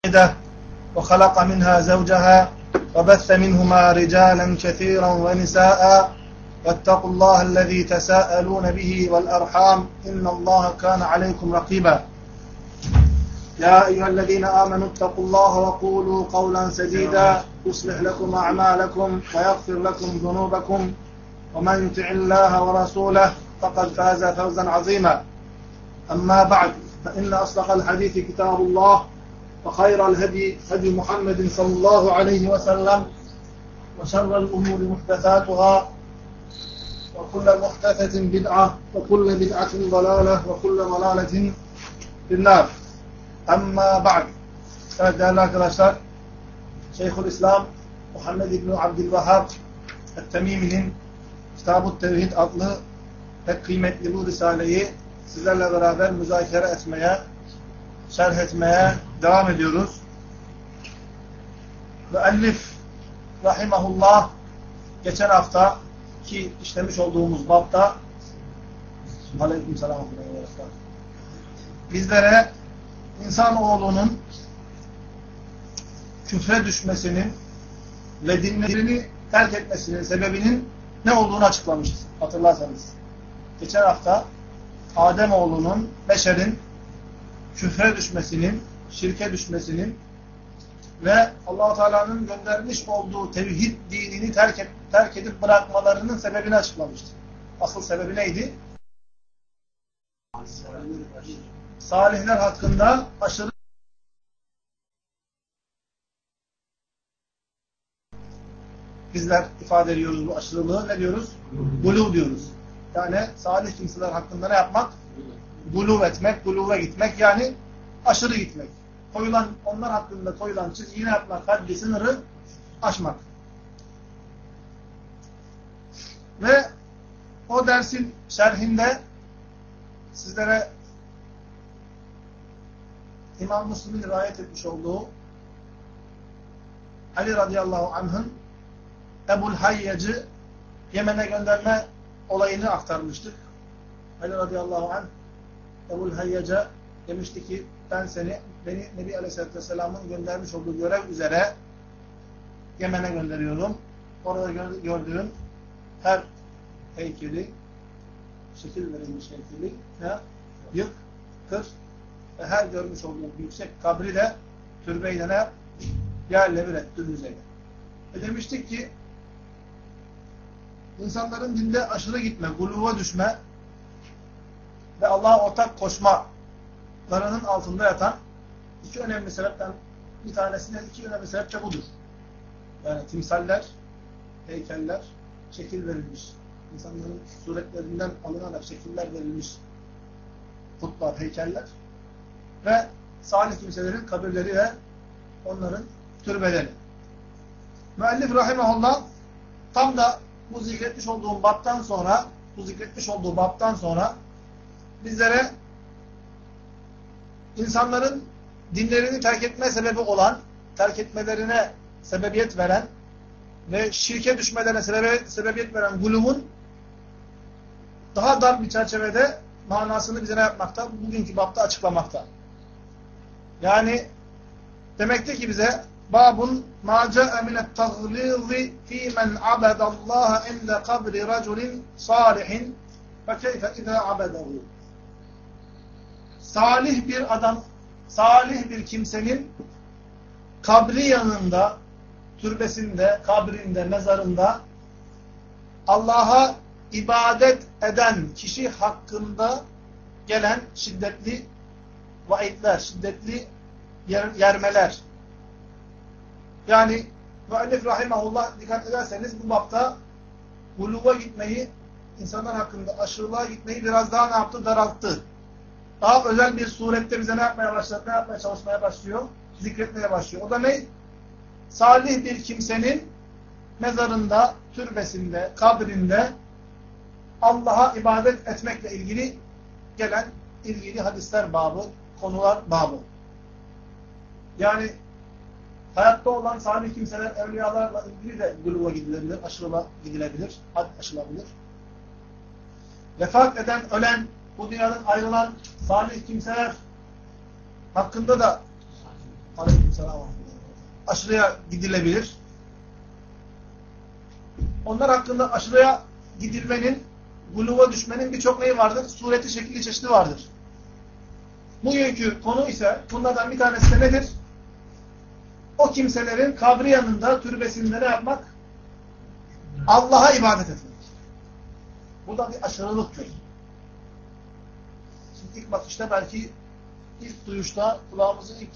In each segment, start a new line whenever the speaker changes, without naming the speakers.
وخلق منها زوجها وبث منهما رجالا كثيرا ونساء واتقوا الله الذي تساءلون به والأرحام إن الله كان عليكم رقيبا يا أيها الذين آمنوا اتقوا الله وقولوا قولا سديدا يصلح لكم أعمالكم ويغفر لكم ذنوبكم ومن يطع الله ورسوله فقد فاز فوزا عظيما أما بعد فإن أصدق الحديث كتاب الله وخير الهدي هدي محمد صلى الله عليه وسلم وشر الأمور محدثاتها وكل محدثة بدعة وكل بدعة ضلالة وكل ضلالة في النار. Amma ba'd. Evet değerli arkadaşlar, Şeyhülislam Muhammed İbni Abdülvehhab Et-Temimi'nin Kitab-ı Tevhid adlı pek kıymetli bu risaleyi sizlerle beraber müzakere etmeye, şerh etmeye devam ediyoruz. Müellif rahimahullah geçen hafta ki işlemiş olduğumuz babda aleykümselam bizlere İnsanoğlunun küfre düşmesinin ve dinlerini terk etmesinin sebebinin ne olduğunu açıklamıştı. Hatırlarsanız. Geçen hafta Ademoğlunun, beşerin küfre düşmesinin, şirke düşmesinin ve Allah-u Teala'nın göndermiş olduğu tevhid dinini terk edip bırakmalarının sebebini açıklamıştı. Asıl sebebi neydi? Salihler hakkında aşırı bizler ifade ediyoruz bu aşırılığı. Ne diyoruz? Guluv diyoruz. Yani salih kimseler hakkında ne yapmak? Guluv etmek, guluva gitmek, yani aşırı gitmek. Onlar hakkında koyulan çizgiyi ne yapmak? Haddi sınırı aşmak. Ve o dersin şerhinde sizlere İmam Müslim'in rivayet etmiş olduğu Ali radıyallahu anh'ın Ebul Hayyac'ı Yemen'e gönderme olayını aktarmıştık. Ali radıyallahu anh Ebul Hayyac'a demişti ki beni Nebi Aleyhisselatü Vesselam'ın göndermiş olduğu görev üzere Yemen'e gönderiyorum. Orada gördüğüm her heykeli, şekil verilmiş heykeli yık, kır ve her görmüş olduğum yüksek kabri de türbeyle ne yap? Yerle bir et, dümdüz eyle. Demiştik ki insanların dinde aşırı gitme, guluva düşme ve Allah'a ortak koşmalarının altında yatan iki önemli sebepten bir tanesinden iki önemli sebep de budur. Yani timsaller, heykeller, şekil verilmiş. İnsanların suretlerinden alınarak şekiller verilmiş putlar, heykeller ve salih kimselerin kabirleri ve onların türbeleri. Müellif rahimahullah tam da bu zikretmiş olduğu babtan sonra bizlere insanların dinlerini terk etme sebebi olan, terk etmelerine sebebiyet veren ve şirke düşmelerine sebebiyet veren guluvun daha dar bir çerçevede manasını bize ne yapmakta? Bugünkü babda açıklamakta. Yani demekte ki bize babun ma ca'e minet taglizi fi men abedallaha inde kabri raculin salihin fe keyfe izâ abedahu. Salih bir adam, salih bir kimsenin kabri yanında, türbesinde, kabrinde, mezarında Allah'a ibadet eden kişi hakkında gelen şiddetli vaidler, şiddetli yermeler. Yani müellif rahimahullah dikkat ederseniz bu bapta guluva gitmeyi, insanlar hakkında aşırılığa gitmeyi biraz daha ne yaptı? Daralttı. Daha özel bir surette bize ne yapmaya başladı? Ne yapmaya çalışmaya başlıyor? Zikretmeye başlıyor. O da ne? Salih bir kimsenin mezarında, türbesinde, kabrinde Allah'a ibadet etmekle ilgili gelen ilgili hadisler babı, konular babı. Yani hayatta olan salih kimseler, evliyalarla ilgili de guluva gidilebilir, aşırılığa gidilebilir, had aşılabilir. Vefat eden, ölen, bu dünyadan ayrılan salih kimseler hakkında da Aleykümselam. Aşırıya gidilebilir. Onlar hakkında aşırıya gidilmenin, guluva düşmenin birçok neyi vardır? Sureti, şekli, çeşidi vardır. Bugünkü konu ise bunlardan bir tanesi de nedir? O kimselerin kabri yanında, türbesinde ne yapmak? Allah'a ibadet etmek. Bu da bir aşırılıktır. Şimdi ilk bakışta belki ilk duyuşta kulağımızı ilk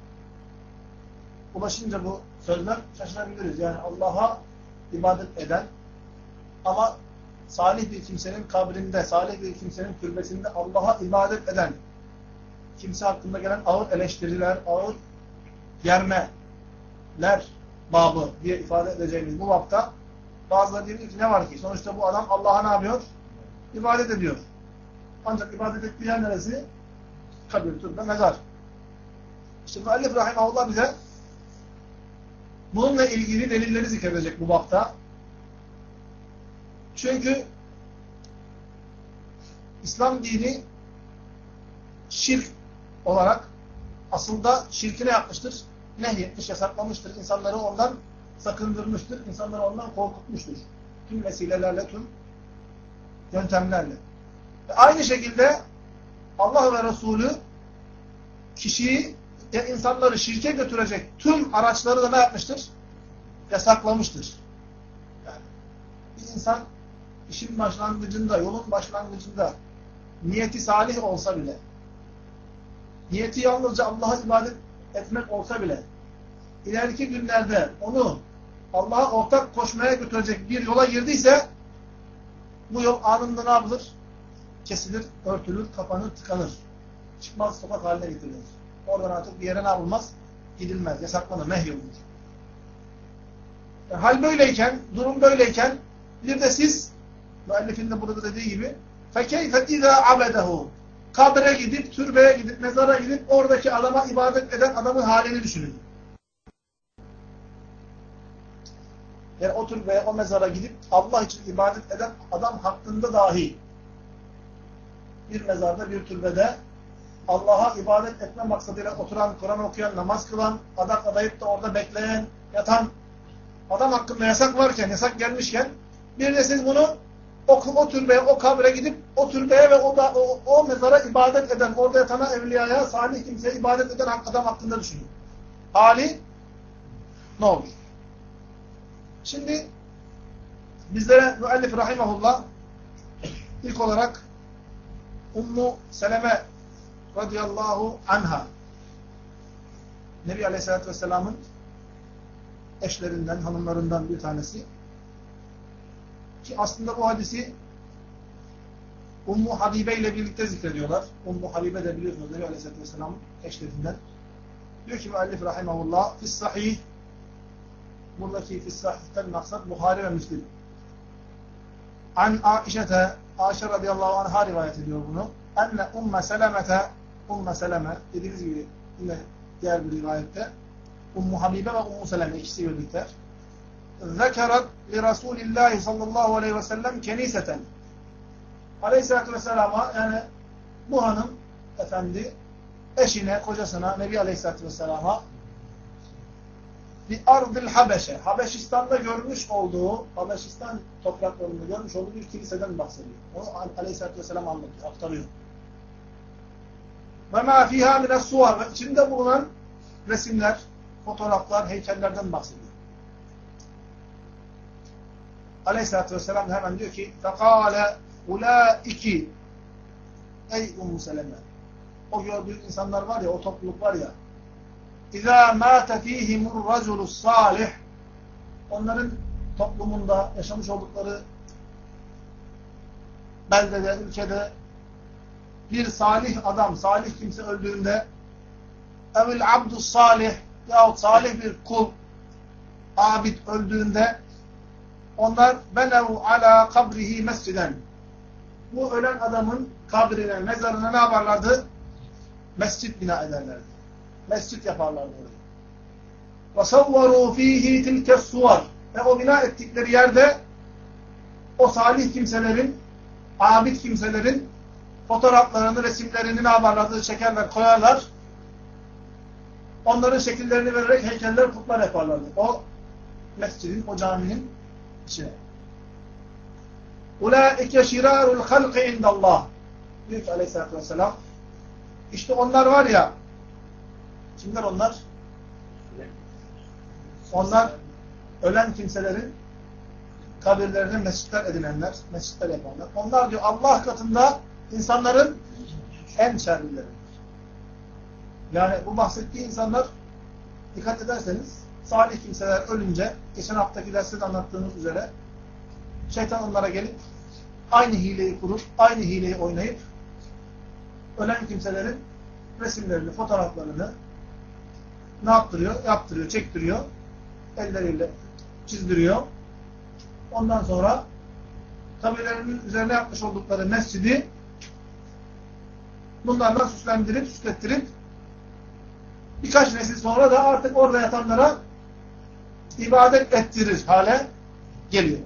ulaşınca bu sözler şaşırabiliriz. Yani Allah'a ibadet eden ama salih bir kimsenin kabrinde, salih bir kimsenin türbesinde Allah'a ibadet eden kimse hakkında gelen ağır eleştiriler, ağır yermeler babı diye ifade edeceğimiz bu bapta bazıları diyor ki ne var ki? Sonuçta bu adam Allah'a ne yapıyor? İbadet ediyor. Ancak ibadet ettiği yer neresi? Kabir, türbe, mezar. İşte müellif rahimahullah bize bununla ilgili delilleri zikredecek bu bapta. Çünkü İslam dini şirk olarak aslında şirkine yapmıştır. Nehyetmiş, yasaklamıştır. İnsanları ondan sakındırmıştır. İnsanları ondan korkutmuştur. Tüm vesilelerle, tüm yöntemlerle. Ve aynı şekilde Allah ve Resulü kişiyi, insanları şirke götürecek tüm araçları da ne yapmıştır? Yasaklamıştır. Yani bir insan işin başlangıcında, yolun başlangıcında niyeti salih olsa bile, niyeti yalnızca Allah'a ibadet etmek olsa bile, ileriki günlerde onu Allah'a ortak koşmaya götürecek bir yola girdiyse, bu yol anında ne yapılır? Kesilir, örtülür, kapanır, tıkanır. Çıkmaz sokak haline getirilir. Oradan artık bir yere ne yapılmaz? Gidilmez, yasaklanır, nehyolunur. Yani hal böyleyken, durum böyleyken, bir de siz, müellifin de burada dediği gibi, فَكَيْفَ اِذَا عَبَدَهُ kabre gidip, türbeye gidip, mezara gidip, oradaki adama ibadet eden adamın halini düşünün. Yani o türbeye, o mezara gidip, Allah için ibadet eden adam hakkında dahi, bir mezarda, bir türbede, Allah'a ibadet etme maksadıyla oturan, Kur'an okuyan, namaz kılan, adak adayıp da orada bekleyen, yatan adam hakkında yasak varken, yasak gelmişken, bir de siz bunu o türbeye, o kabre gidip, o türbeye ve o mezara ibadet eden, orada yatana evliyaya, salih kimseye ibadet eden adam hakkında düşünün. Hali ne olur? Şimdi bizlere müellif rahimahullah ilk olarak Ummu Seleme radıyallahu anha, Nebi Aleyhisselatü Vesselam'ın eşlerinden, hanımlarından bir tanesi. Ki aslında bu hadisi Ummu Habibe ile birlikte zikrediyorlar. Ummu Habibe de biliyorsunuz Nebi Aleyhisselatü Vesselam'ın eşlerinden. Diyor ki müellif rahimahullah, fis-sahih, buradaki fis-sahih'ten maksat Buhari ve Müslim. An Aişete, Aişe radıyallahu anh'a rivayet ediyor bunu. Enne Umme Seleme, dediğiniz gibi yine diğer bir rivayette, Ummu Habibe ve Ummu Seleme ikisi birlikte. Zekerat li Resulillahi sallallahu aleyhi ve sellem keniseten. Aleyhisselatü vesselama, yani bu hanım efendi eşine, kocasına, Nebi Aleyhisselatü vesselama bir ardil Habeşe, Habeşistan'da görmüş olduğu, Habeşistan topraklarında görmüş olduğu bir kiliseden bahsediyor. Onu Aleyhisselatü vesselam anlatıyor, aktarıyor. Ve mâ fîhâ mine's-suvar, ve içinde bulunan resimler, fotoğraflar, heykellerden bahsediyor. Aleyhisselatü vesselam hemen diyor ki فَقَالَ اُولَٰئِكِ Ey Ummu Seleme, o gördüğün insanlar var ya, o topluluk var ya, اِذَا مَاتَ ف۪يهِمُ الرَّجُلُ الصَّالِحِ onların toplumunda yaşamış oldukları beldede, ülkede bir salih adam, salih kimse öldüğünde evil abdus salih yahut salih bir kul, abid öldüğünde onlar benevu ala kabrihi mesciden, bu ölen adamın kabrine, mezarına ne yaparlardı? Mescit bina ederlerdi. Mescit yaparlardı orayı. وَصَوَّرُوا ف۪يهِ تِلْكَ السُّوَرِ ve o bina ettikleri yerde o salih kimselerin, abid kimselerin fotoğraflarını, resimlerini ne yaparlardı? Çekerler, koyarlar. onların şekillerini vererek heykeller, putlar yaparlardı. O mescidin, o caminin içine. Ulaike şirarul halqi indallah. Diyor ki aleyhissalatü vesselam, işte onlar var ya, kimler onlar? Onlar ölen kimselerin kabirlerine mescitler edinenler, mescitler yapanlar. Onlar diyor Allah katında insanların en şerlileridir. Yani bu bahsettiği insanlar, dikkat ederseniz, salih kimseler ölünce, geçen haftaki derste de anlattığımız üzere, şeytan onlara gelip aynı hileyi kurup, aynı hileyi oynayıp ölen kimselerin resimlerini, fotoğraflarını ne yaptırıyor? Yaptırıyor, çektiriyor. Elleriyle çizdiriyor. Ondan sonra kabirlerinin üzerine yapmış oldukları mescidi bunlarla süslendirip, süslettirip birkaç nesil sonra da artık orada yatanlara ibadet ettirir hale geliyor.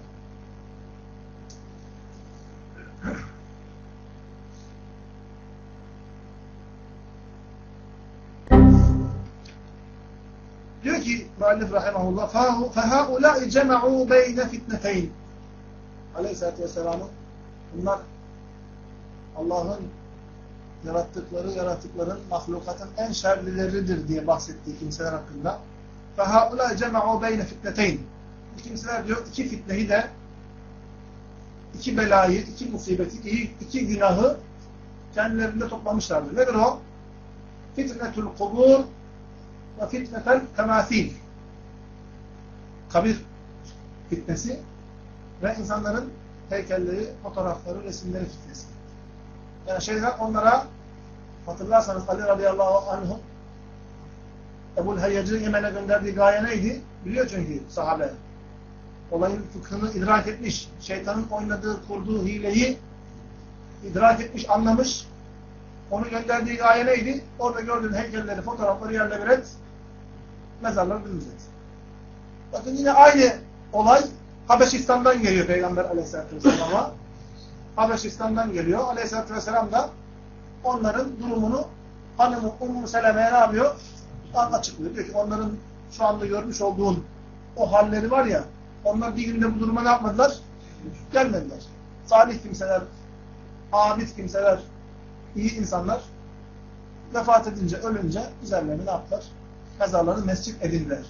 Diyor ki müellif rahimahullah فَهَاُولَٰئِ جَمَعُوا بَيْنَ فِتْنَتَيْنِ Aleyhisselatü Vesselam'ın bunlar Allah'ın yarattıkları yaratıkların, mahlukatın en şerlileridir diye bahsettiği kimseler hakkında فَهَاُولَٰئِ جَمَعُوا بَيْنَ فِتْنَتَيْنِ Bu kimseler diyor iki fitneyi de, iki belayı, iki musibeti, iki günahı kendilerinde toplamışlardır. Nedir o? Fitnetul kubur ve fitnetel temâthîl. Kabir fitnesi ve insanların heykelleri, fotoğrafları, resimleri fitnesi. Yani şeyler onlara, hatırlarsanız Ali radıyallahu anh Ebu'l Hayyac'ı Yemen'e gönderdiği gaye neydi? Biliyor çünkü sahabe. Olayın fıkhını idrak etmiş. Şeytanın oynadığı, kurduğu hileyi idrak etmiş, anlamış. Onu gönderdiği gaye neydi? Orada gördüğün heykelleri, fotoğrafları yerle bir et, mezarları dümdüz et. Bakın yine aynı olay Habeşistan'dan geliyor Peygamber aleyhissalatü vesselam'a. Habeşistan'dan geliyor. Aleyhissalatü vesselam da onların durumunu hanımı Ummu Seleme'ye ne yapıyor? Açıklıyor. Diyor ki onların şu anda görmüş olduğun o halleri var ya, onlar bir günde bu duruma ne yapmadılar? Gelmediler. Salih kimseler, abid kimseler, iyi insanlar vefat edince, ölünce üzerlerini ne yaptılar? Mezarlarını mescit edindiler.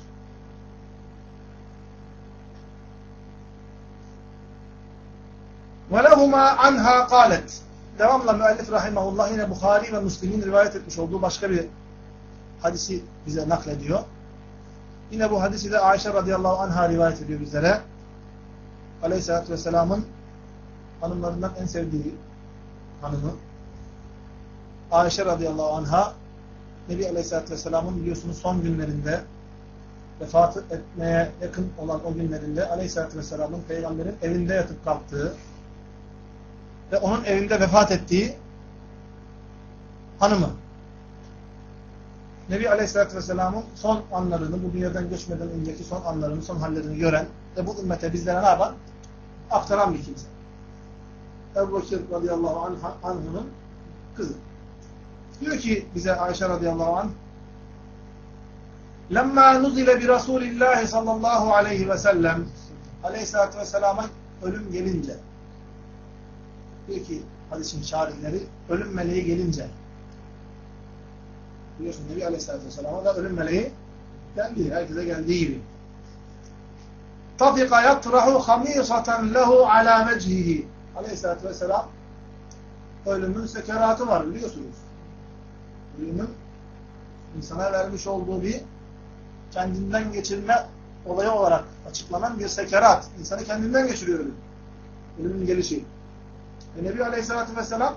وَلَهُمَا عَنْهَا قَالَتْ Devamla müellif rahimahullah yine Bukhari ve Müslim'in rivayet etmiş olduğu başka bir hadisi bize naklediyor. Yine bu hadisi de Ayşe radıyallahu anha rivayet ediyor bizlere. Aleyhisselatü vesselamın hanımlarından en sevdiği hanımı Ayşe radıyallahu anha, Nebi Aleyhisselatü Vesselam'ın biliyorsunuz son günlerinde, vefat etmeye yakın olan o günlerinde Aleyhisselatü Vesselam'ın Peygamberin evinde yatıp kalktığı ve onun evinde vefat ettiği hanımı. Nebi Aleyhisselatü Vesselam'ın son anlarını, bu dünyadan göçmeden önceki son anlarını, son hallerini gören ve bu ümmete bizlere ne yapan? Aktaran bir kimse. Ebu Bekir radıyallahu anh'ın kızı. Diyor ki bize Ayşe radıyallahu anh, لَمَّا نُزِلَ بِرَسُولِ اللّٰهِ sallallahu aleyhi ve sellem Aleyhisselatü Vesselam'a ölüm gelince, diyor ki hadisin şarihleri, ölüm meleği gelince, biliyorsun Nebi Aleyhisselatü Vesselam'a da ölüm meleği geldi, herkese geldiği gibi. تَطِقَ يَطْرَحُ خَمِيصَةً لَهُ عَلَى وَجْهِهِ Aleyhisselatü Vesselam ölümün sekeratı var biliyorsunuz. Ölümün insana vermiş olduğu bir kendinden geçirme olayı olarak açıklanan bir sekerat. İnsanı kendinden geçiriyor ölüm. Ölümün gelişi. Ve Nebi Aleyhisselatü Vesselam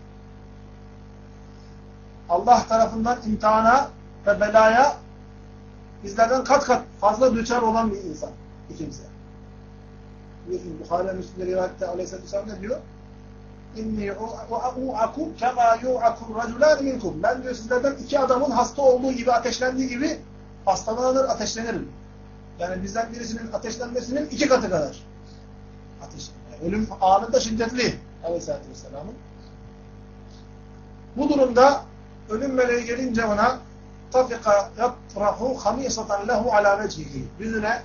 Allah tarafından imtihana ve belaya bizlerden kat kat fazla düçar olan bir insan. Bir kimse. Biliyorsunuz Bukhari ve Müslim'de rivayette Aleyhisselatü Vesselam ne diyor? İnni u'akum kema yu'akum raculan minkum. Ben diyor sizlerden iki adamın hasta olduğu gibi, ateşlendiği gibi hastalanır, ateşlenirim. Yani bizden birisinin ateşlenmesinin 2 katı kadar. Ateş. Yani ölüm anında şiddetli Aleyhisselatü Vesselam'ın. Bu durumda ölüm meleği gelince ona فَاتَّفِقَ يَطْرَحُ خَمِيصَةً لَهُ عَلَى وَجْهِهِ Yüzüne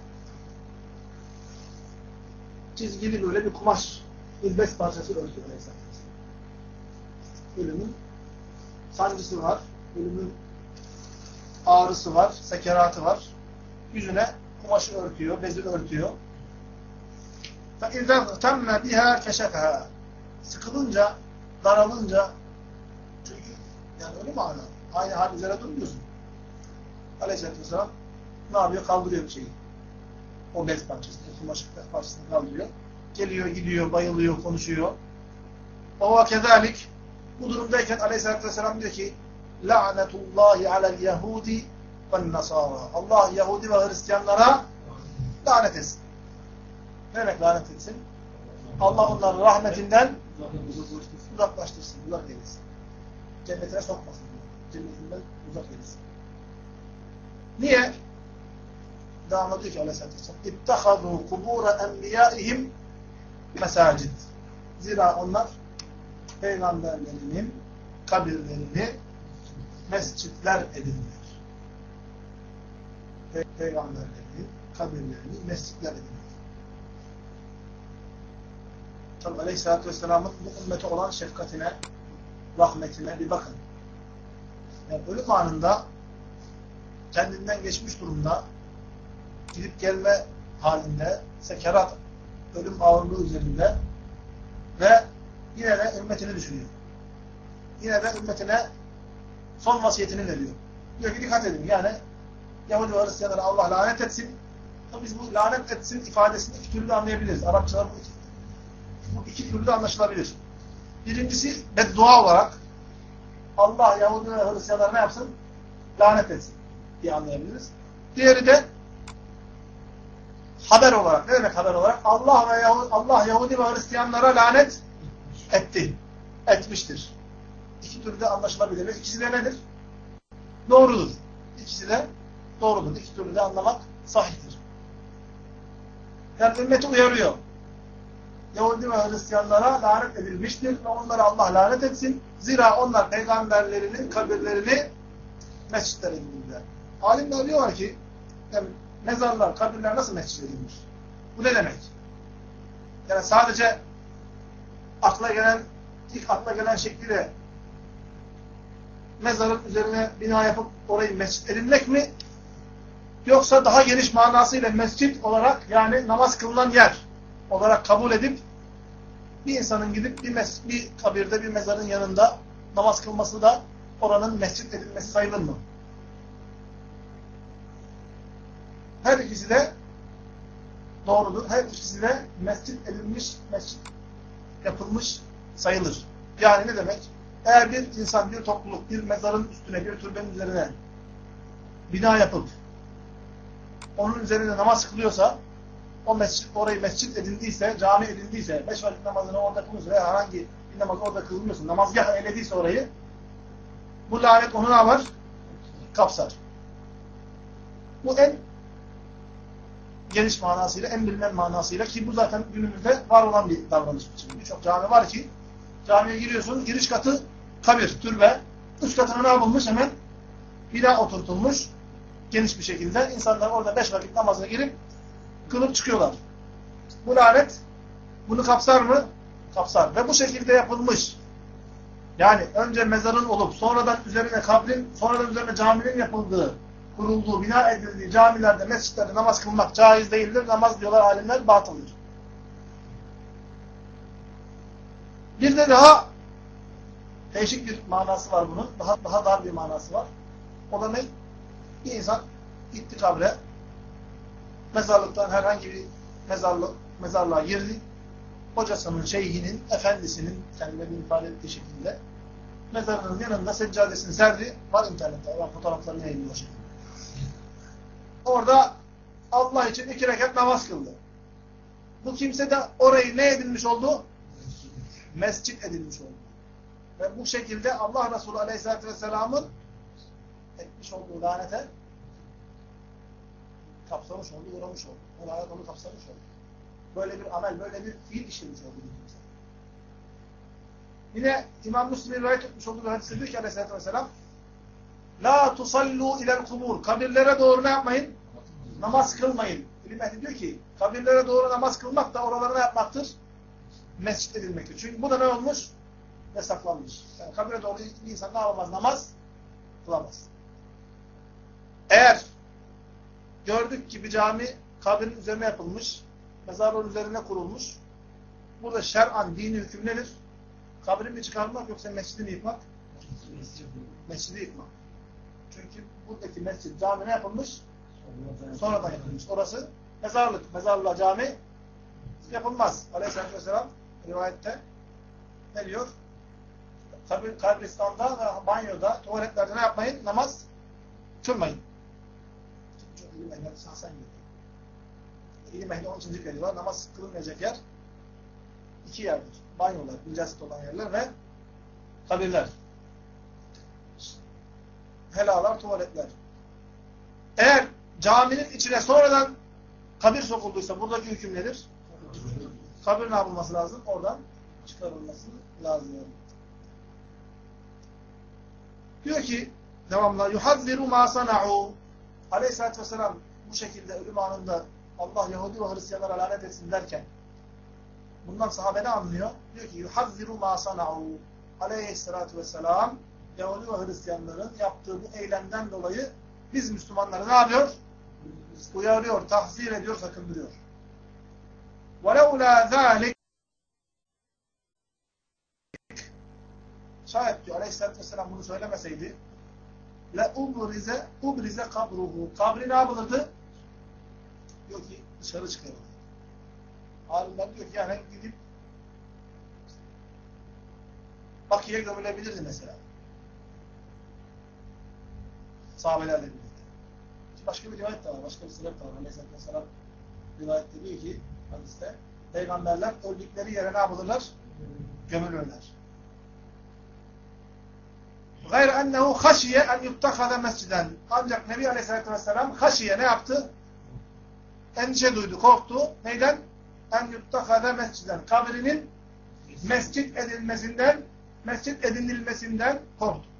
çizgili böyle bir kumaş, bir bez parçası örtüyor Aleyhisselatü Vesselam. Ölümün sancısı var, ölümün ağrısı var, sekeratı var. Yüzüne kumaşı örtüyor, bezi örtüyor. فَاِذَا اغْتَمَّ بِهَا كَشَفَهَا Sıkılınca, daralınca, çünkü yani öyle mi ana? Aynı hal üzere durmuyorsun. Aleyhisselatü Vesselam ne yapıyor? Kaldırıyor bir şeyi. O bez parçasını, kumaş parçasını kaldırıyor. Geliyor, gidiyor, bayılıyor, konuşuyor. O kezalik bu durumdayken Aleyhisselatü Vesselam diyor ki la'netullahi alel yehudi vel nasara. Allah Yahudi ve Hristiyanlara lanet etsin. Ne demek lanet etsin? Allah onları rahmetinden uzaklaştırsın, uzak eylesin. Cennetine sokmasın. Cennetinden uzak eylesin. Niye? Devamlı diyor ki Aleyhisselatü Vesselam اِتَّخَذُوا قُبُورَ اَنْبِيَائِهِمْ mesacid. Zira onlar peygamberlerinin kabirlerini mescitler edindiler. Peygamberlerinin kabirlerini mescitler edindiler. Tabi Aleyhisselatü Vesselam'ın bu ümmete olan şefkatine, rahmetine bir bakın. Yani ölüm anında kendinden geçmiş durumda gidip gelme halinde sekerat, ölüm ağırlığı üzerinde ve yine de ümmetini düşünüyor. Yine de ümmetine son vasiyetini veriyor. Diyor ki dikkat edin yani Yahudi ve Hristiyanlara Allah lanet etsin. Tabi biz bu lanet etsin ifadesini iki türlü anlayabiliriz. Arapçalar bu iki türlü de anlaşılabilir. Birincisi beddua olarak Allah Yahudi ve Hristiyanlara ne yapsın? Lanet etsin diye anlayabiliriz. Diğeri de haber olarak. Ne demek haber olarak? Allah Yahudi ve Hristiyanlara lanet etti. Etmiştir. İki türlü de anlaşılabilir. Ve ikisi de nedir? Doğrudur. İkisi de doğrudur. İki türlü de anlamak sahihtir. Yani ümmeti uyarıyor. Yahudi ve Hristiyanlara lanet edilmiştir ve onlara Allah lanet etsin. Zira onlar peygamberlerinin kabirlerini mescitlere edildiler. Alimler diyorlar ki yani mezarlar, kabirler nasıl mescit edilmiş? Bu ne demek? Yani sadece ilk akla gelen şekliyle mezarın üzerine bina yapıp orayı mescit edilmek mi? Yoksa daha geniş manasıyla mescit olarak yani namaz kılınan yer olarak kabul edip bir insanın gidip bir kabirde bir mezarın yanında namaz kılması da oranın mescit edilmesi sayılır mı? Her ikisi de doğrudur. Her ikisi de mescit edilmiş, mescit yapılmış sayılır. Yani ne demek? Eğer bir insan, bir topluluk, bir mezarın üstüne, bir türbenin üzerine bina yapıp onun üzerinde namaz kılıyorsa o mescit, orayı mescit edildiyse, cami edildiyse, 5 vakit namazını orada kılıyorsa veya herhangi bir namaz orada kılmıyorsa, namazgah eylediyse orayı, bu lanet onu ne yapar? Kapsar. Bu en geniş manasıyla, en bilinen manasıyla ki bu zaten günümüzde var olan bir davranış biçimi. Birçok cami var ki camiye giriyorsun, giriş katı kabir, türbe, üst katına ne yapılmış? Hemen bina oturtulmuş geniş bir şekilde. İnsanlar orada 5 vakit namazına girip kılıp çıkıyorlar. Bu lanet bunu kapsar mı? Kapsar. Ve bu şekilde yapılmış. Yani önce mezarın olup sonradan üzerine kabrin, sonradan üzerine caminin yapıldığı, kurulduğu, bina edildiği camilerde, mescitlerde namaz kılmak caiz değildir. Namaz diyorlar alimler batıldır. Bir de daha değişik bir manası var bunun. Daha dar bir manası var. O da ne? Bir insan gitti kabre, mezarlıktan herhangi bir mezarlığa girdi. Hocasının, şeyhinin, efendisinin kendilerini ifade ettiği şekilde mezarının yanında seccadesini serdi. Var internette. Var, fotoğraflarını yayınlıyor o şekilde. Orada Allah için 2 rekat namaz kıldı. Bu kimse de orayı ne edilmiş oldu? Mescit edilmiş oldu. Ve bu şekilde Allah Resulü Aleyhisselatü Vesselam'ın etmiş olduğu lanete kapsamış oldu, uğramış oldu. O lanet onu kapsamış oldu. Böyle bir amel, böyle bir fiil işlemiş oldu. Yine İmam Müslim'in rivayet etmiş olduğu hadiste diyor ki Aleyhisselatü Vesselam La tusallu ilel kubur. Kabirlere doğru ne yapmayın? Namaz kılmayın. İlim ehli diyor ki kabirlere doğru namaz kılmak da oralara ne yapmaktır? Mescit edilmektir. Çünkü bu da ne olmuş? Yasaklanmış. Yani kabire doğru bir insan ne yapamaz? Namaz kılamaz. Eğer gördük ki bir cami kabrin üzerine yapılmış, mezarlığın üzerine kurulmuş. Burada şer'an, dini hüküm nedir? Kabri mi çıkarmak yoksa mescidi mi yıkmak? Mescidi yıkmak. Çünkü buradaki mescid, cami ne yapılmış? Sonradan yapılmış. Orası mezarlık. Mezarlığa cami yapılmaz. Aleyhisselatü Vesselam rivayette ne diyor? Kabristanda ve banyoda, tuvaletlerde ne yapmayın? Namaz kılmayın. Çok ilim ehli şahsen görüyor. İlim ehli onun için zikrediyorlar. Namaz kılınmayacak yer iki yerdir. Banyolar, bilcasit olan yerler ve kabirler. Helalar, tuvaletler. Eğer caminin içine sonradan kabir sokulduysa buradaki hüküm nedir? Kabir ne yapılması lazım? Oradan çıkarılması lazım. Diyor ki devamlı yuhazziru ma sana'u. Aleyhisselatü Vesselam bu şekilde ölüm anında Allah Yahudi ve Hristiyanlara lanet etsin derken bundan sahabe ne anlıyor? Diyor ki yuhazziru ma sana'u. Aleyhisselatü Vesselam Yahudi ve Hristiyanların yaptığı bu eylemden dolayı biz Müslümanları ne yapıyor? Uyarıyor, tahzir ediyor, sakındırıyor. وَلَوْلَا ذَٰلِكَ Şayet diyor Aleyhisselatü Vesselam bunu söylemeseydi ubrize kabruhu. Kabri ne yapılırdı? Diyor ki dışarı çıkarılır. Alimler diyor ki yani gidip Bakı'ya gömülebilirdi mesela. Sahabelerle birlikte. Başka bir rivayet de var. Başka bir sebep de var. Aleyhisselatü Vesselam rivayette diyor ki hadiste peygamberler öldükleri yere ne yapılırlar? Gömülürler. Gayr ennehu haşiye en yuttakada mesciden. Ancak Nebi Aleyhisselatü Vesselam haşiye ne yaptı? Endişe duydu, korktu. Neyden? En yuttakada mesciden. Kabrinin mescit edinilmesinden korktu.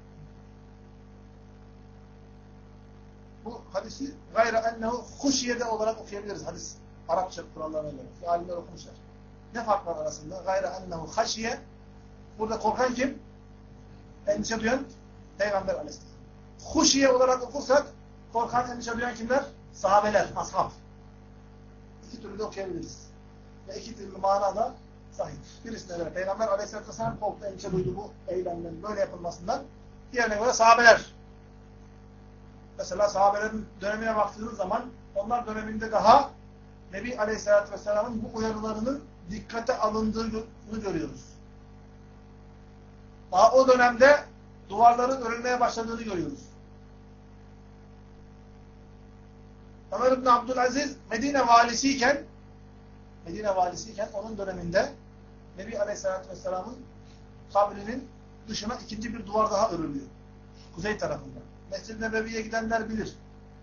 Bu hadisi gayre ennehu huşiyede olarak okuyabiliriz. Hadis Arapça kurallarına göre. Alimler okumuşlar. Ne fark var arasında? Gayre ennehu haşiye. Burada korkan kim? Endişe duyan Peygamber Aleyhisselam. Huşiye olarak okursak korkan, endişe duyan kimler? Sahabeler, ashab. İki türlü de okuyabiliriz. Ve iki türlü manada sahih. Birisine göre Peygamber Aleyhisselam korktu, endişe duydu bu eylemlerin böyle yapılmasından. Diğerine göre sahabeler. Mesela sahabelerin dönemine baktığınız zaman onlar döneminde daha Nebi Aleyhisselatü Vesselam'ın bu uyarılarının dikkate alındığını görüyoruz. Daha o dönemde duvarların örülmeye başladığını görüyoruz. Ömer İbni Abdülaziz Medine valisiyken onun döneminde Nebi Aleyhisselatü Vesselam'ın kabrinin dışına ikinci bir duvar daha örülüyor. Kuzey tarafında. Mescid-i Nebevi'ye gidenler bilir.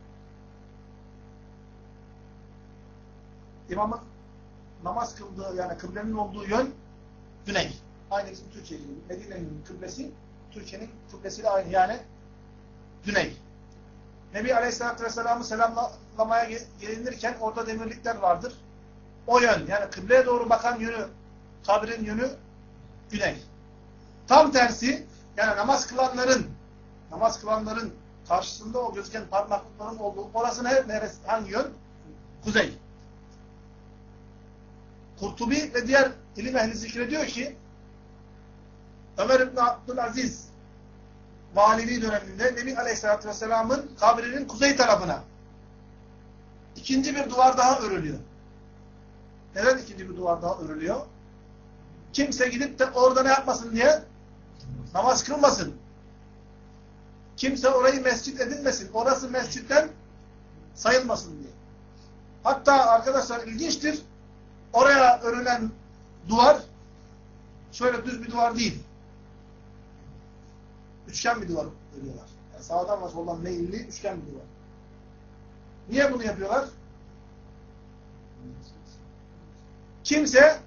İmamın namaz kıldığı yani kıblenin olduğu yön güney. Aynı bizim Türkiye gibi. Medine'nin kıblesi Türkiye'nin kıblesiyle aynı yani güney. Nebi Aleyhisselatü Vesselam'ı selamlamaya gelinirken orada demirlikler vardır. O yön yani kıbleye doğru bakan yönü kabrin yönü güney. Tam tersi yani namaz kılanların karşısında o gözüken parmaklıkların olduğu orası neresi? Hangi yön? Kuzey. Kurtubi ve diğer ilim ehli zikrediyor ki Ömer İbni Abdülaziz valiliği döneminde Nebi Aleyhisselatü Vesselam'ın kabrinin kuzey tarafına ikinci bir duvar daha örülüyor. Neden ikinci bir duvar daha örülüyor? Kimse gidip de orada ne yapmasın diye? Namaz kılmasın. Kimse orayı mescit edinmesin. Orası mescitten sayılmasın diye. Hatta arkadaşlar ilginçtir. Oraya örülen duvar şöyle düz bir duvar değil. Üçgen bir duvar örüyorlar. Yani sağdan ve soldan meyilli üçgen bir duvar. Niye bunu yapıyorlar? Kimse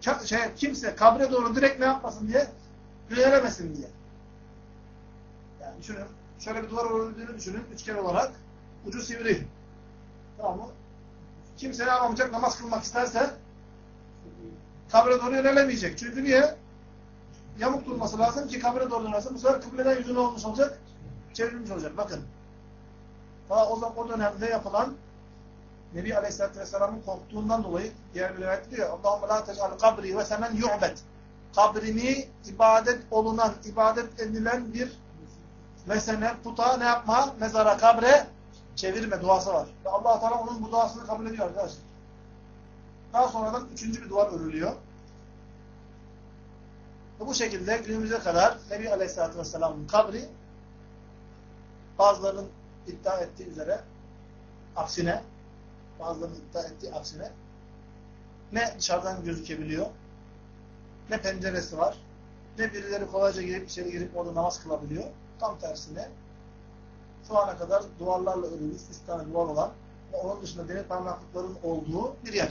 kimse kabre doğru direkt ne yapmasın diye yönelemesin diye. Yani Yani düşünün, şöyle bir duvar örüldüğünü düşünün, üçgen olarak, ucu sivri. Tamam mı? Kimse ne yapamayacak? Namaz kılmak isterse kabre doğru yönelemeyecek. Çünkü niye? Yamuk durması lazım ki kabre doğru dönerse bu sefer kıbleden yüzüne olmuş olacak, çevrilmiş olacak. Bakın. Daha o dönemde yapılan Nebi Aleyhisselatü Vesselam'ın korktuğundan dolayı diğer bir rivayet diyor. Allahümme la tec'al kabri ve semen yu'bed. Kabrini ibadet olunan, ibadet edilen bir mesene, puta ne yapma? Mezara, kabre çevirme duası var. Ve Allah-u Teala onun bu duasını kabul ediyor arkadaşlar. Daha sonradan üçüncü bir duvar örülüyor. Ve bu şekilde günümüze kadar Nebi Aleyhisselatü Vesselam'ın kabri bazılarının iddia ettiği üzere aksine, bazılarının iddia ettiği aksine ne dışarıdan gözükebiliyor, ne penceresi var, ne birileri kolayca girip içeri girip orada namaz kılabiliyor. Tam tersine şu ana kadar duvarlarla örülü, üst tane duvar olan ve onun dışında demir parmaklıkların olduğu bir yer.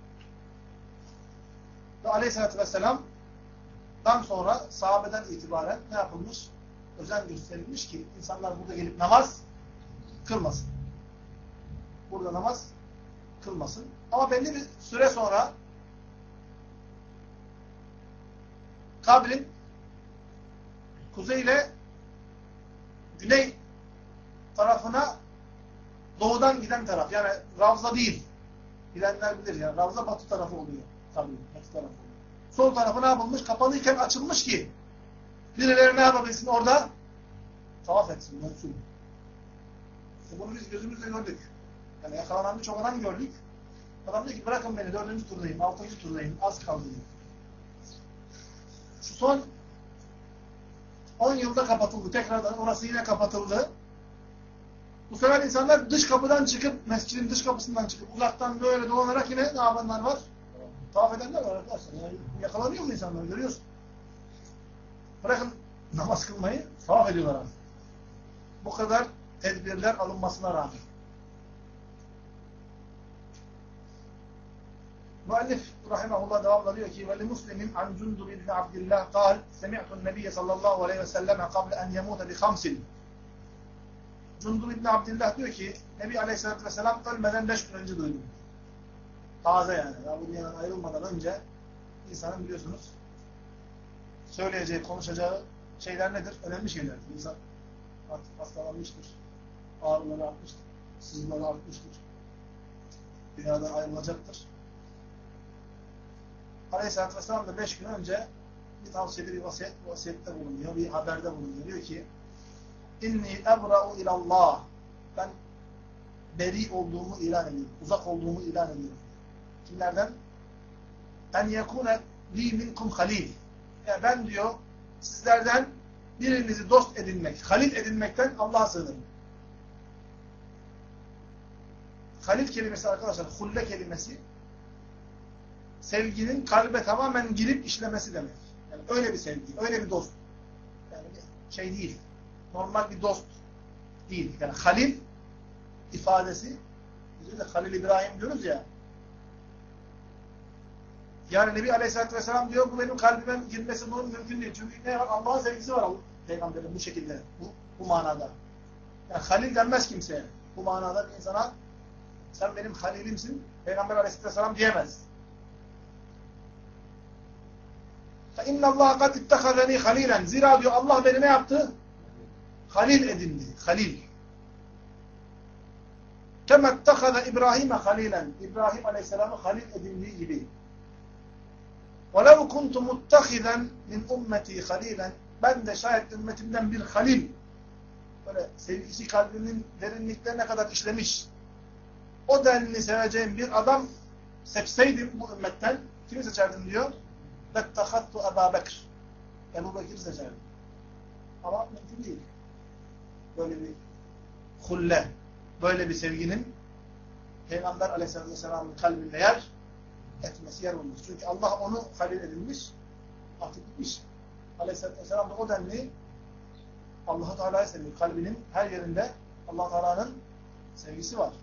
Ve Aleyhisselatü Vesselam'dan sonra sahabeden itibaren ne yapılmış? Özen gösterilmiş ki insanlar burada gelip namaz kılmasın. Burada namaz kılmasın. Ama belli bir süre sonra kabrin kuzey ile güney tarafına doğudan giden taraf. Yani Ravza değil. Bilenler bilir yani. Ravza batı tarafı oluyor. Kabrin batı tarafı oluyor. Sol tarafı ne yapılmış? Kapalıyken açılmış ki birileri ne yapabilsin orada? Tavaf etsin. Dönsün. Bunu biz gözümüzle gördük. Yani yakalanan birçok adam gördük. Adam diyor ki bırakın beni 4. turdayım, 6. turdayım. Az kaldı diyor. Şu son 10 yılda kapatıldı. Tekrardan orası yine kapatıldı. Bu sefer insanlar dış kapıdan çıkıp, mescidin dış kapısından çıkıp uzaktan böyle dolanarak yine ne yapanlar var? Tavaf edenler var arkadaşlar. Yani yakalanıyor mu insanlar? Görüyorsun. Bırakın namaz kılmayı, tavaf ediyorlar artık. Bu kadar tedbirler alınmasına rağmen. Müellif rahimahullah devamla diyor ki وَلِ مُسْلِمٍ عَنْ جُنْدُبِ بْنِ عَبْدِ اللّٰهِ قال سَمِعْتُ النَّبِيَّ sallallahu aleyhi ve sellem قَبْلَ اَنْ يَمُوتَ بِخَمْسٍ Cundub İbni Abdillah diyor ki Nebi Aleyhisselatü Vesselam ölmeden 5 gün önce duydum. Taze yani. Ya bu dünyadan ayrılmadan önce insanın biliyorsunuz söyleyeceği, konuşacağı şeyler nedir? Önemli şeyler. İnsan artık hastalanmıştır. Ağrıları artmıştır. Sızıları artmıştır. Dünyadan ayrılacaktır. Aleyhisselatü Vesselam da 5 gün önce bir tavsiyede, bir vasiyette bulunuyor, bir haberde bulunuyor. Diyor ki İnni ebra'u ilallah. Ben beri olduğumu ilan ediyorum. Uzak olduğumu ilan ediyorum. Kimlerden? En yekune li minkum halil. Yani ben diyor sizlerden birinizi dost edinmek, halil edinmekten Allah'a sığınırım. Halil kelimesi arkadaşlar, hulle kelimesi sevginin kalbe tamamen girip işlemesi demek. Yani öyle bir sevgi, öyle bir dost. Yani şey değil, normal bir dost değil. Yani halil ifadesi, biz de Halil İbrahim diyoruz ya. Yani Nebi Aleyhisselatü Vesselam diyor, bu benim kalbime girmesi bunun mümkün değil. Çünkü ne var? Allah'ın sevgisi var Peygamberin bu şekilde, bu manada. Yani halil denmez kimseye. Bu manada bir insana sen benim halilimsin, Peygamber Aleyhisselatü Vesselam diyemez. فَاِنَّ اللّٰهَ قَدْ اِتَّخَذَنِي خَلِيلًا Zira diyor Allah beni ne yaptı? Halil edindi. Halil. كَمَا اتَّخَذَ İbrahim'e halilen. İbrahim Aleyhisselam'ı halil edindiği gibi. وَلَوْ كُنْتُ مُتَّخِذًا مِنْ اُمَّتِي خَلِيلًا Ben de şayet ümmetimden bir halil, böyle sevgisi kalbinin derinliklerine kadar işlemiş, o denli seveceğim bir adam seçseydim bu ümmetten, kimi seçerdim diyor? لَتَّخَذْتُ أَبَا بَكْرِ Ebu Bekir'i seçerdim. Ama mümkün değil. Böyle bir hulle, böyle bir sevginin Peygamber Aleyhisselatü Vesselam'ın kalbinde yer etmesi, yer olmuş. Çünkü Allah onu halil edilmiş, artık bitmiş. Aleyhisselatü Vesselam da o denli Allah-u Teala'yı seviyor. Kalbinin her yerinde Allah-u Teala'nın sevgisi var.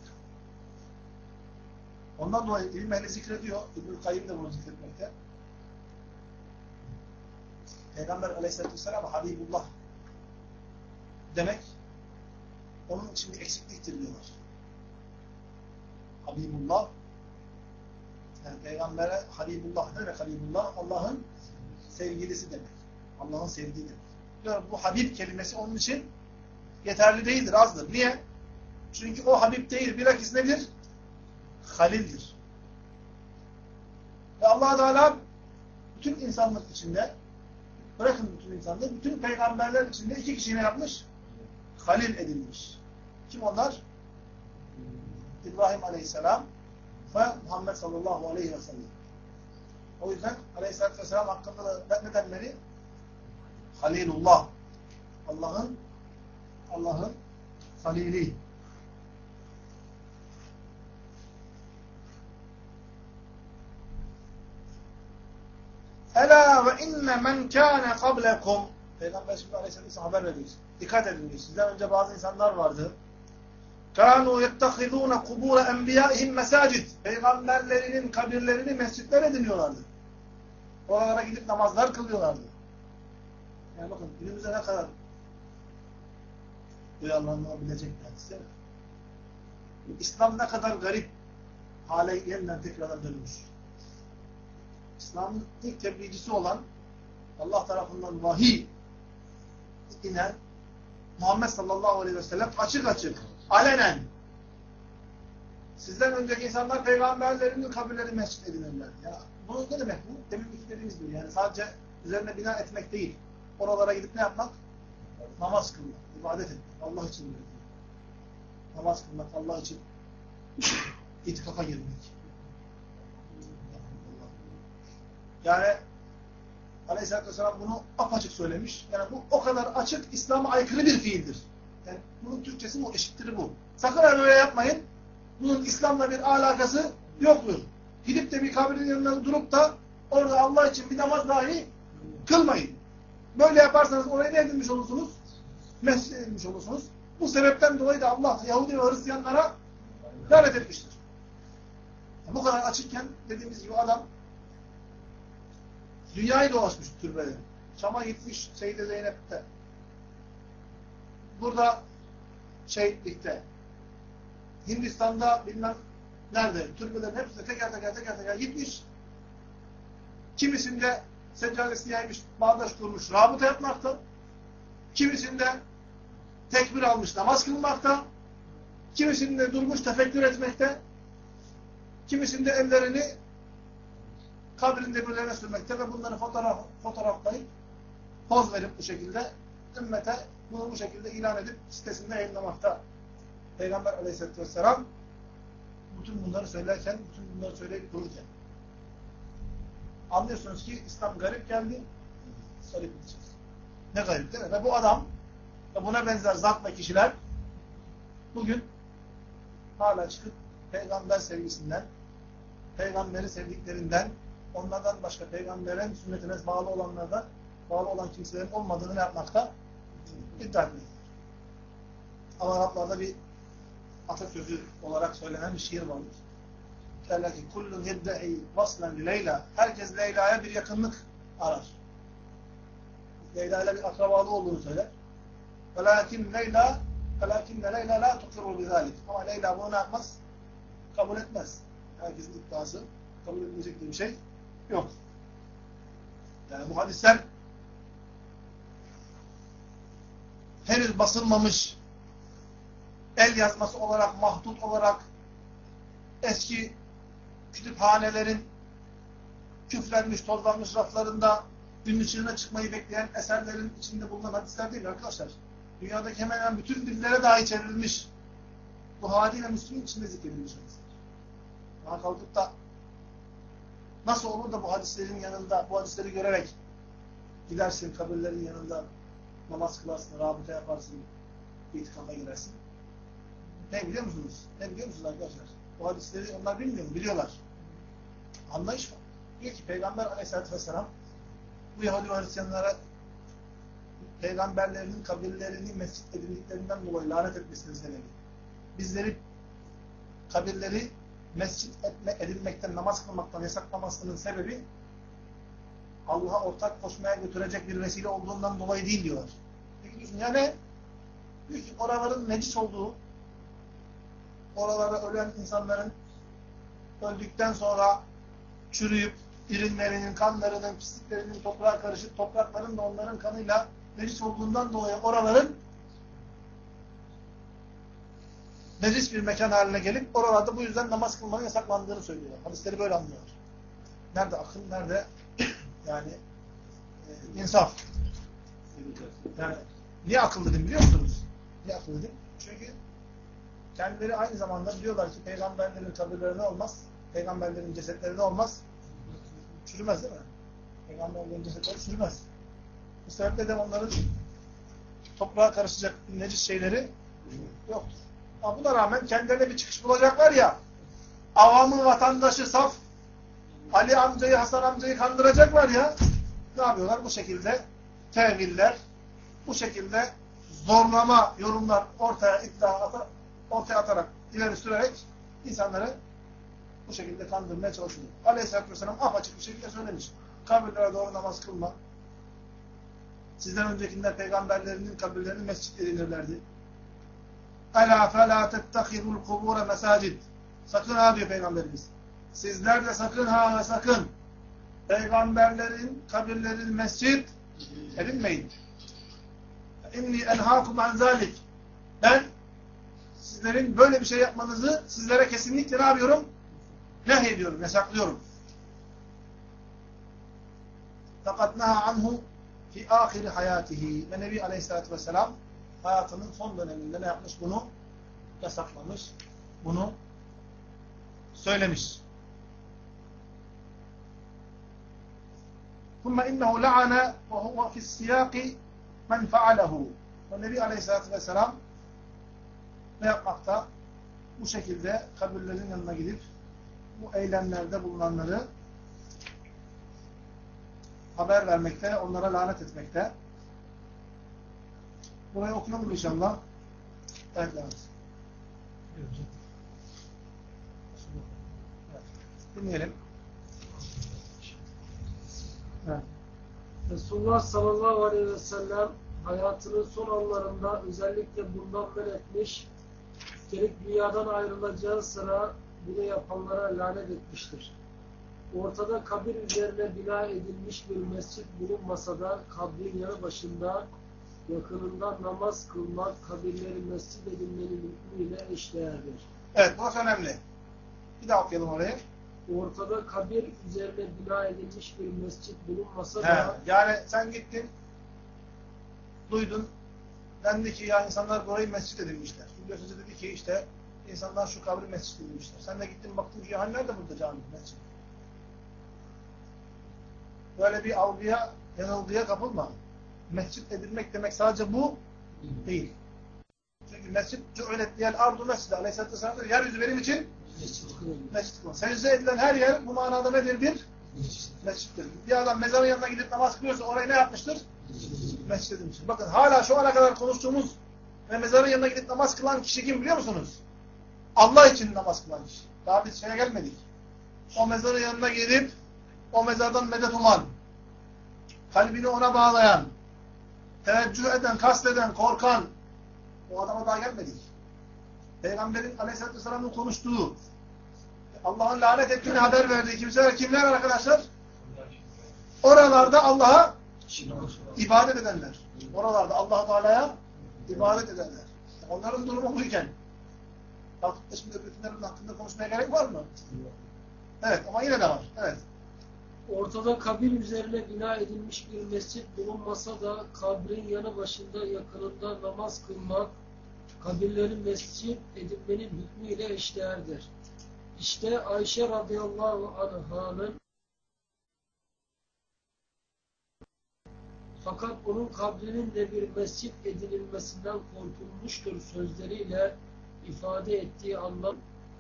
Ondan dolayı ilim ehli zikrediyor. İbn-i Kayyim de bunu zikretmekte. Peygamber Aleyhisselatü Vesselam Habibullah demek onun için bir eksikliktir diyorlar. Habibullah, yani peygambere Habibullah ne demek? Habibullah Allah'ın sevgilisi demek. Allah'ın sevdiği demek. Diyor, bu Habib kelimesi onun için yeterli değildir, azdır. Niye? Çünkü o Habib değil, bilakis nedir? Halildir. Ve Allah Teala bütün insanlık içinde, bırakın bütün insanlık, bütün peygamberler içinde iki kişiyi ne yapmış? Halil edilmiş. Kim onlar? İbrahim Aleyhisselam ve Muhammed sallallahu aleyhi ve sellem. O yüzden Aleyhisselatü Vesselam hakkında da ne denmeli? Halilullah. Allah'ın halili. Ela ve inne men kâne kablekum. Peygamber şimdi Aleyhisselatü haber veriyor. Dikkat edin diyor. Sizden önce bazı insanlar vardı. Kânû yettehidûne kubûre enbiyâihim mesâcid. Peygamberlerinin kabirlerini mescitler ediniyorlardı. Oralara gidip namazlar kılıyorlardı. Yani bakın günümüzde ne kadar duyarlanabilecek hadis değil mi? İslam ne kadar garip hale yeniden tekrardan dönmüş. İslam'ın ilk tebliğcisi olan Allah tarafından vahiy inen Muhammed sallallahu aleyhi ve sellem açık açık, alenen sizden önceki insanlar peygamberlerinin kabirleri mescit edinirler. Yani bu ne demek bu? Demin dediğimiz gibi yani sadece üzerine bina etmek değil. Oralara gidip ne yapmak? Namaz kılmak, ibadet etmek. Allah için üretmek. Namaz kılmak, Allah için itikafa girmek. Yani Aleyhisselatü Vesselam bunu apaçık söylemiş. Yani bu o kadar açık, İslam'a aykırı bir fiildir. Yani bunun Türkçesi bu, eşittir bu. Sakın öyle yapmayın. Bunun İslam'la bir alakası yoktur. Gidip de bir kabrin yanında durup da orada Allah için bir namaz dahi kılmayın. Böyle yaparsanız orayı ne edilmiş olursunuz? Mescid edilmiş olursunuz. Bu sebepten dolayı da Allah Yahudi ve Hristiyanlara lanet etmiştir. Yani bu kadar açıkken dediğimiz gibi adam dünyayı dolaşmış türbeleri. Şam'a gitmiş Seyyide Zeynep'te. Burada şehitlikte. Hindistan'da bilmem nerede. Türbelerin hepsine teker gitmiş. Kimisinde seccadesini yaymış, bağdaş kurmuş, rabıta yapmakta. Kimisinde tekbir almış, namaz kılmakta. Kimisinde durmuş, tefekkür etmekte. Kimisinde ellerini kabrin demirlerine sürmekte ve bunları fotoğraflayıp poz verip bu şekilde ümmete bunu bu şekilde ilan edip sitesinde yayınlamakta. Peygamber Aleyhisselatü Vesselam bütün bunları söylerken, bütün bunları söyleyip dururken anlıyorsunuz ki İslam garip geldi, garip gideceğiz. Ne garip değil mi? Ve bu adam ve buna benzer zat ve kişiler bugün hala çıkıp peygamber sevgisinden, peygamberi sevdiklerinden, onlardan başka peygamberin sünnetine bağlı olanlardan, bağlı olan kimselerin olmadığını ne yapmakta? İddia etmekte. Ama Araplarda bir atasözü olarak söylenen bir şiir vardır. Derler ki kullun yedde'i vaslen li Leyla. Herkes Leyla'ya bir yakınlık arar. Leyla ile bir akrabalığı olduğunu söyler. Velakinne Leyla la tukfiru bizalik. Ama Leyla bunu ne yapmaz? Kabul etmez. Herkesin iddiası kabul edilecek bir şey yok. Yani bu hadisler henüz basılmamış, el yazması olarak, mahdut olarak eski kütüphanelerin küflenmiş, tozlanmış raflarında gün ışığına çıkmayı bekleyen eserlerin içinde bulunan hadisler değil arkadaşlar. Dünyadaki hemen hemen bütün dillere dahi çevrilmiş Buhari ile Müslim'in içinde zikredilmiş hadisler. Bana kalkıp da nasıl olur da bu hadislerin yanında, bu hadisleri görerek gidersin kabirlerin yanında namaz kılarsın, rabıta yaparsın, itikafa girersin. Ne biliyor musunuz? Ne biliyor musunuz arkadaşlar? Bu hadisleri onlar bilmiyor mu? Biliyorlar. Anlayış var. Diyor ki Peygamber Aleyhisselatü Vesselam bu Yahudi ve Hristiyanlara peygamberlerinin kabirlerini mescit edindiklerinden dolayı lanet etmesinin sebebi. Bizleri kabirleri mescit edilmekten, namaz kılmaktan yasaklamasının sebebi Allah'a ortak koşmaya götürecek bir vesile olduğundan dolayı değil diyorlar. Peki diyorsun ya ne? Diyor ki oraların necis olduğu, oralara ölen insanların öldükten sonra çürüyüp ürünlerinin, kanlarının, pisliklerinin toprağa karışıp toprakların da onların kanıyla necis olduğundan dolayı oraların necis bir mekan haline gelip oralarda bu yüzden namaz kılmanın yasaklandığını söylüyor. Hadisleri böyle anlıyorlar. Nerede akıl, nerede yani insaf. Yani niye akıl dedim biliyor musunuz? Niye akıl dedim? Çünkü kendileri aynı zamanda diyorlar ki peygamberlerin kabirleri ne olmaz? Peygamberlerin cesetleri ne olmaz? Çürümez değil mi? Peygamberlerin cesetleri çürümez. Bu sebeple de onların toprağa karışacak necis şeyleri yoktur. Ama buna rağmen kendilerine bir çıkış bulacaklar ya, avamın vatandaşı saf, Ali amcayı, Hasan amcayı kandıracaklar ya, ne yapıyorlar? Bu şekilde teviller, bu şekilde zorlama yorumlar ortaya atarak, ileri sürerek insanları bu şekilde kandırmaya çalışıyor. Aleyhisselatü Vesselam apaçık bir şekilde söylemiş. Kabirlere doğru namaz kılma. Sizden öncekiler peygamberlerinin kabirlerini mescit edinirlerdi. Alâ felâ tettehidul kubûre mesâcid. Sakın ha diyor Peygamberimiz. Sizler de sakın ha ve sakın peygamberlerin kabirlerini mescit edinmeyin. İnni enhâkum an zâlik. Ben sizlerin böyle bir şey yapmanızı sizlere kesinlikle ne yapıyorum? Nehyediyorum, yasaklıyorum. Fakat naha anhu fi ahiri hayatihi. Ve Nebi Aleyhisselatü Vesselam hayatının son döneminde ne yapmış? Bunu yasaklamış. Bunu söylemiş. ثُمَّ اِنَّهُ لَعَنَ وَهُوَ فِي السِّيَاقِ مَنْ فَعَلَهُ. Ve Nebi Aleyhisselatü Vesselam ne yapmakta? Bu şekilde kabirlerin yanına gidip bu eylemlerde bulunanları haber vermekte, onlara lanet etmekte. Burayı okuyalım mı inşallah? Evet, lanet. Evet. Dinleyelim. Evet.
Resulullah sallallahu aleyhi ve sellem hayatının son anlarında özellikle bundan men etmiş, üstelik dünyadan ayrılacağı sıra bunu yapanlara lanet etmiştir. Ortada kabir üzerine bina edilmiş bir mescit bulunmasa da kabrin yanı başında yakınından namaz kılmak kabirleri mescit edilmenin hükmüyle eşdeğerdir.
Evet, burası önemli. Bir daha okuyalım orayı.
Ortada kabir üzerine bina edilmiş bir mescit bulunmasa da
yani sen gittin, duydun, dendi ki ya insanlar burayı mescit edilmişler. İlyas Hoca dedi ki işte insanlar şu kabri mescit edilmişler. Sen de gittin baktın ki ya hani nerede burada cami mescit? Böyle bir algıya, yanılgıya kapılma. Mescit edilmek demek sadece bu değil. Çünkü mescit cu'let diyel ardu mescid. Aleyhisselatü Vesselam diyor, yeryüzü benim için mescit kılın. Secde edilen her yer bu manada nedir? Bir mescittir. Bir adam mezarın yanına gidip namaz kılıyorsa orayı ne yapmıştır? Mescit edilmiştir. Bakın hala şu ana kadar konuştuğumuz ve mezarın yanına gidip namaz kılan kişi kim biliyor musunuz? Allah için namaz kılan kişi. Daha biz şeye gelmedik. O mezarın yanına gidip o mezardan medet uman, kalbini ona bağlayan, teveccüh eden, kasteden, korkan, o adama daha gelmedik. Peygamberin Aleyhisselatü Vesselam'ın konuştuğu, Allah'ın lanet ettiğini haber verdiği kimseler kimler arkadaşlar? Oralarda Allah'a ibadet edenler. Oralarda Allah-u Teala'ya ibadet edenler. Onların durumu buyken, kalkıp da şimdi öbürkünlerin hakkında konuşmaya gerek var mı? Evet, ama yine de var. Evet.
Ortada kabir üzerine bina edilmiş bir mescit bulunmasa da kabrin yanı başında yakınında namaz kılmak kabirlerin mescit edilmenin hükmüyle eşdeğerdir. İşte Ayşe radıyallahu anh'ın fakat onun kabrinin de bir mescit edinilmesinden korkulmuştur sözleriyle ifade ettiği anlam.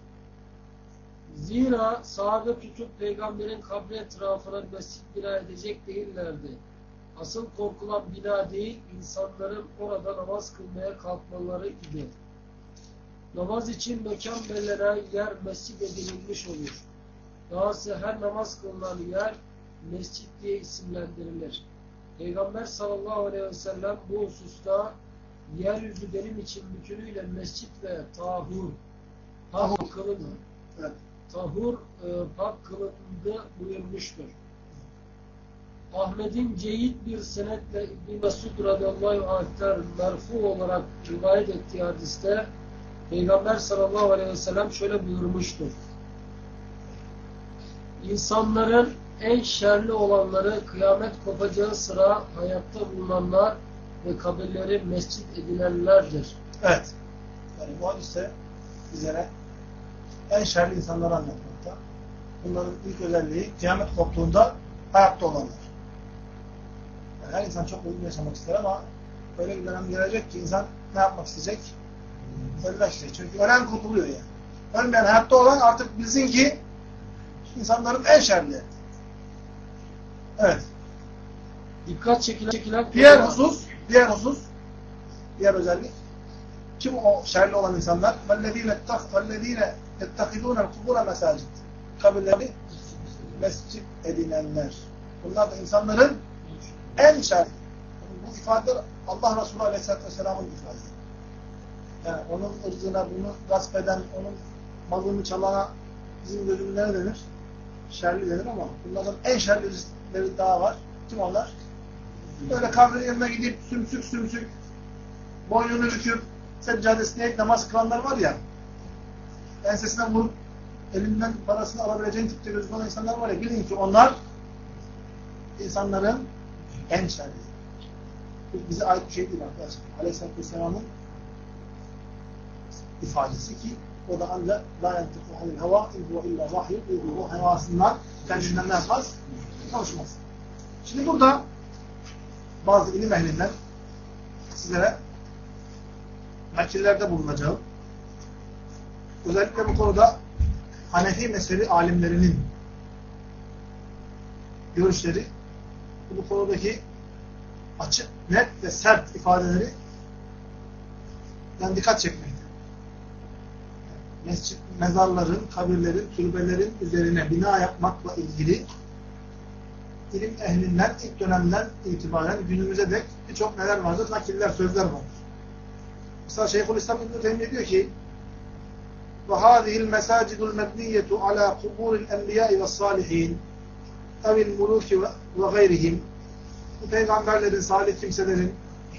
Zira sahabe tutup peygamberin kabri etrafına mescit bina edecek değillerdi. Asıl korkulan bina değil, insanların orada namaz kılmaya kalkmaları idi. Namaz için mekan belirlenen yer mescit edilmiş olur. Dahası her namaz kılınan yer mescit diye isimlendirilir. Peygamber sallallahu aleyhi ve sellem bu hususta yeryüzü benim için bütünüyle mescit ve pak kılındı.
Evet.
Pak kılındı buyurmuştur. Ahmet'in ceyid bir senetle İbn-i Mesud radıyallahu anh'ten merfu olarak rivayet ettiği hadiste Peygamber sallallahu aleyhi ve sellem şöyle buyurmuştur. İnsanların en şerli olanları kıyamet kopacağı sıra hayatta bulunanlar ve kabirleri mescit edinenlerdir.
Evet. Yani bu hadiste bizlere en şerli insanları anlatmakta. Bunların ilk özelliği kıyamet koptuğunda hayatta olanlar. Yani her insan çok uzun yaşamak ister ama öyle bir dönem gelecek ki insan ne yapmak isteyecek? Ölmek isteyecek. Çünkü ölen kurtuluyor yani. Ölmeyen hayatta olan artık bilsin ki insanların en şerli. Evet.
Dikkat çekilen
Diğer özellik kim o şerli olan insanlar? وَالَّذ۪ينَ يَتَّخِذُونَ الْقُبُورَ مَسَاجِدِ kabirleri mescit edinenler. Bunlar da insanların en şerli. Bu ifadeler Allah Resulü Aleyhisselatü Vesselam'ın ifadesi. Yani onun ırzına bunu gasp eden, onun malını çalana bizim gözümüzde ne denir? Şerli denir ama bunlardan en şerlileri daha var. Kim onlar? Böyle kabrin yanına gidip sümsük boynunu büküp seccadesine eğip namaz kılanlar var ya, ensesine vurup elinden parasını alabileceğin tipte gözüken insanlar var ya, bilin ki onlar insanların en şerli. Bize ait bir şey değil arkadaşlar. Aleyhisselatü Vesselam'ın ifadesi ki o da ancak la yantiku anil heva in huve illa vahiy, bu hevasından kendinden ne yapmaz? Konuşmaz. Şimdi burada bazı ilim ehlinden sizlere nakillerde bulunacağım. Özellikle bu konuda Hanefi mezhebi alimlerinin görüşleri, bu konudaki açık, net ve sert ifadeleri dikkat çekmekte. Mescit, mezarların, kabirlerin, türbelerin üzerine bina yapmakla ilgili ilim ehlinden ilk dönemden itibaren günümüze dek birçok neler vardır? Nakiller, sözler vardır. Mesela Şeyhülislam İbn-i Teymiye diyor ki وَهَذِهِ الْمَسَاجِدُ الْمَبْنِيَّةُ عَلَى قُبُورِ الْاَنْبِيَاءِ وَالصَّالِحِينَ اَوِ الْمُلُوكِ وَغَيْرِهِمْ Bu peygamberlerin, salih kimselerin,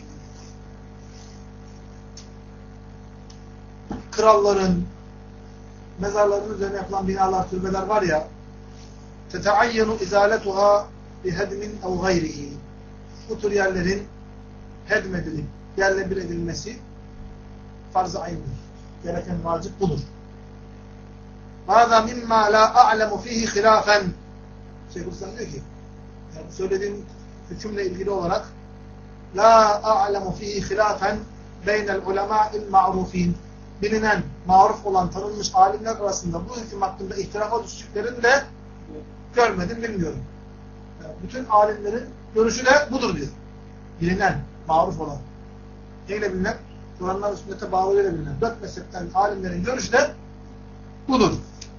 kralların, mezarların üzerine yapılan binalar, türbeler var ya, تَتَعَيَّنُ اِزَالَتُهَا بِهَدْمٍ اَوْ غَيْرِهِ Bu tür yerlerin hedmedilip, yerle bir edilmesi farz-ı aynıdır. Gereken vacip budur. هَذَا مِمَّا لَا أَعْلَمُ ف۪يهِ خِلَافًا Şeyhülislam diyor ki, yani söylediğim hükümle ilgili olarak لَا أَعْلَمُ ف۪يهِ خِلَافًا بَيْنَ الْعُلَمَاءِ الْمَعْرُوف۪ينَ Bilinen, maruf olan, tanınmış alimler arasında bu hüküm hakkında ihtilafa düştüklerini de görmedim, bilmiyorum. Yani bütün alimlerin görüşü de budur diyor. Bilinen, maruf olan. Neyle bilinen? Kur'an'la sünnete bağlılığıyla bilinen. 4 mezhepten alimlerin görüşü de budur.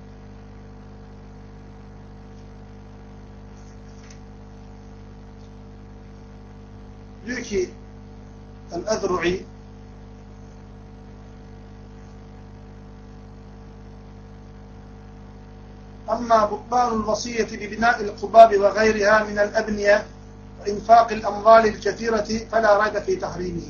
Diyor ki El-Ezru'i أما بطلان الوصية ببناء القباب وغيرها من الأبنية وإنفاق الأموال الكثيرة فلا ريب في تحريمه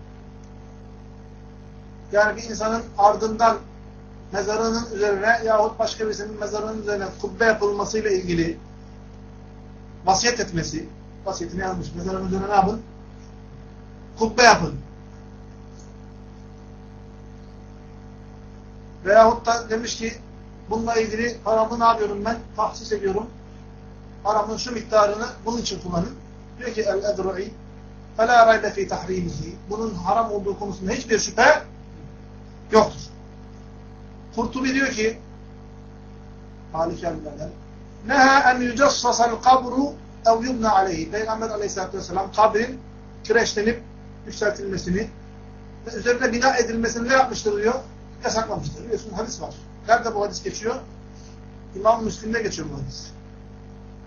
Yani bir insanın ardından mezarının üzerine yahut başka birisinin mezarının üzerine kubbe yapılmasıyla ilgili vasiyet etmesi, vasiyetini yazmış, mezarının üzerine ne yapın? Kubbe yapın. Veyahut da demiş ki bununla ilgili paramı ne yapıyorum ben? Tahsis ediyorum. Paramın şu miktarını bunun için kullanın. Diyor ki El-Ezru'i فَلَا رَيْبَ فِي تَحْرِيمِهِ Bunun haram olduğu konusunda hiçbir şüphe yoktur. Kurtubi diyor ki Halikellerden نَهَا اَنْ يُجَصَّصَ الْقَبْرُ اَوْ يُبْنَ عَلَيْهِ Peygamber aleyhissalatü vesselam kabrin kireçlenip yükseltilmesini ve üzerine bina edilmesini ne yapmıştır diyor? Yasaklamıştır. Biliyorsun hadis var. Nerede bu hadis geçiyor? İmam Müslim'de geçiyor bu hadis.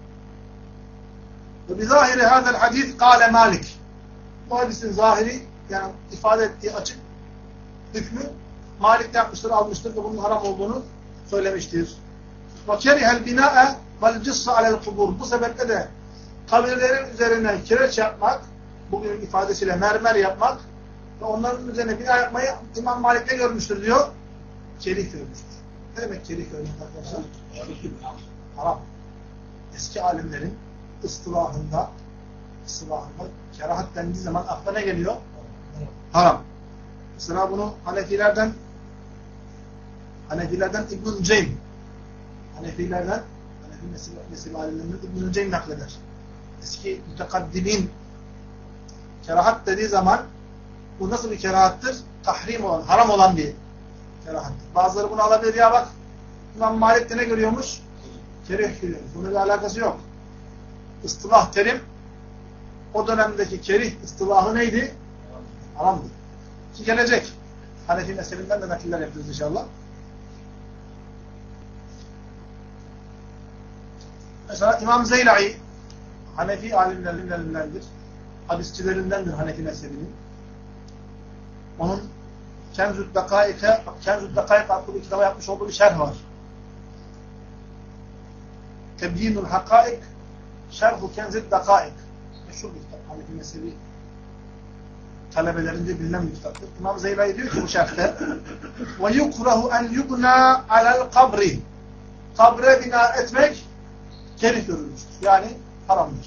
Ve bizahiri hadel hadis kâle Malik. Bu hadisin zahiri yani ifade ettiği açık hükmü Malik de yapmıştır, almıştır ve bunun haram olduğunu söylemiştir. وَكَرِهَ الْبِنَاءَ وَالْجِصَّ عَلَى الْقُبُورِ Bu sebeple de kabirlerin üzerine kireç yapmak, bugünün ifadesiyle mermer yapmak ve onların üzerine bina yapmayı İmam Malik ne görmüştür diyor? Kerih görmüştür. Ne demek kerih görmek arkadaşlar? Haram. Eski alimlerin ıstılahında kerahat dendiği zaman akla ne geliyor? Haram. Mesela bunu Hanefilerden İbn-i Ceym Hanefi nesil alimlerinden İbn-i Ceym nakleder. Eski mütekaddimin kerahat dediği zaman bu nasıl bir kerahattır? Tahrim olan, haram olan bir kerahattır. Bazıları bunu alabilir ya bak İmam Malik de ne görüyormuş? Kerih görüyormuş. Bunun bir alakası yok. Istılah terim o dönemdeki kerih ıstılahı neydi? Haramdı. Ki gelecek. Hanefi mezhebinden de nakiller yapıyoruz inşallah. Mesela İmam Zeyla'i Hanefi alimlerindendir. Hadisçilerindendir Hanefi mezhebinin. Onun Kenzü'd Dakaik adlı bir kitaba yapmış olduğu bir şerh var. Tebyinul Hakaik Şerhu Kenzü'd Dakaik. Meşhur bir kitap. Hanefi mezhebi talebelerince bilinen bir kitaptır. İmam Zeyla'i diyor ki bu şerhte وَيُكْرَهُ اَنْ يُبْنَا عَلَى الْقَبْرِ Kabre bina etmek kerih görülmüştür. Yani haramdır.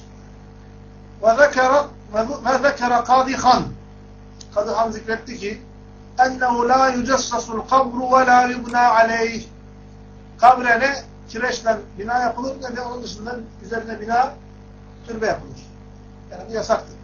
وَذَكَرَ قَاضِي خَانْ Kadı Han zikretti ki اَنَّهُ لَا يُجَسَّسُ الْقَبْرُ وَلَا يُبْنَا عَلَيْهِ Kabre ne kireçle bina yapılır ne de onun dışında üzerine bina türbe yapılır. Yani bu yasaktır.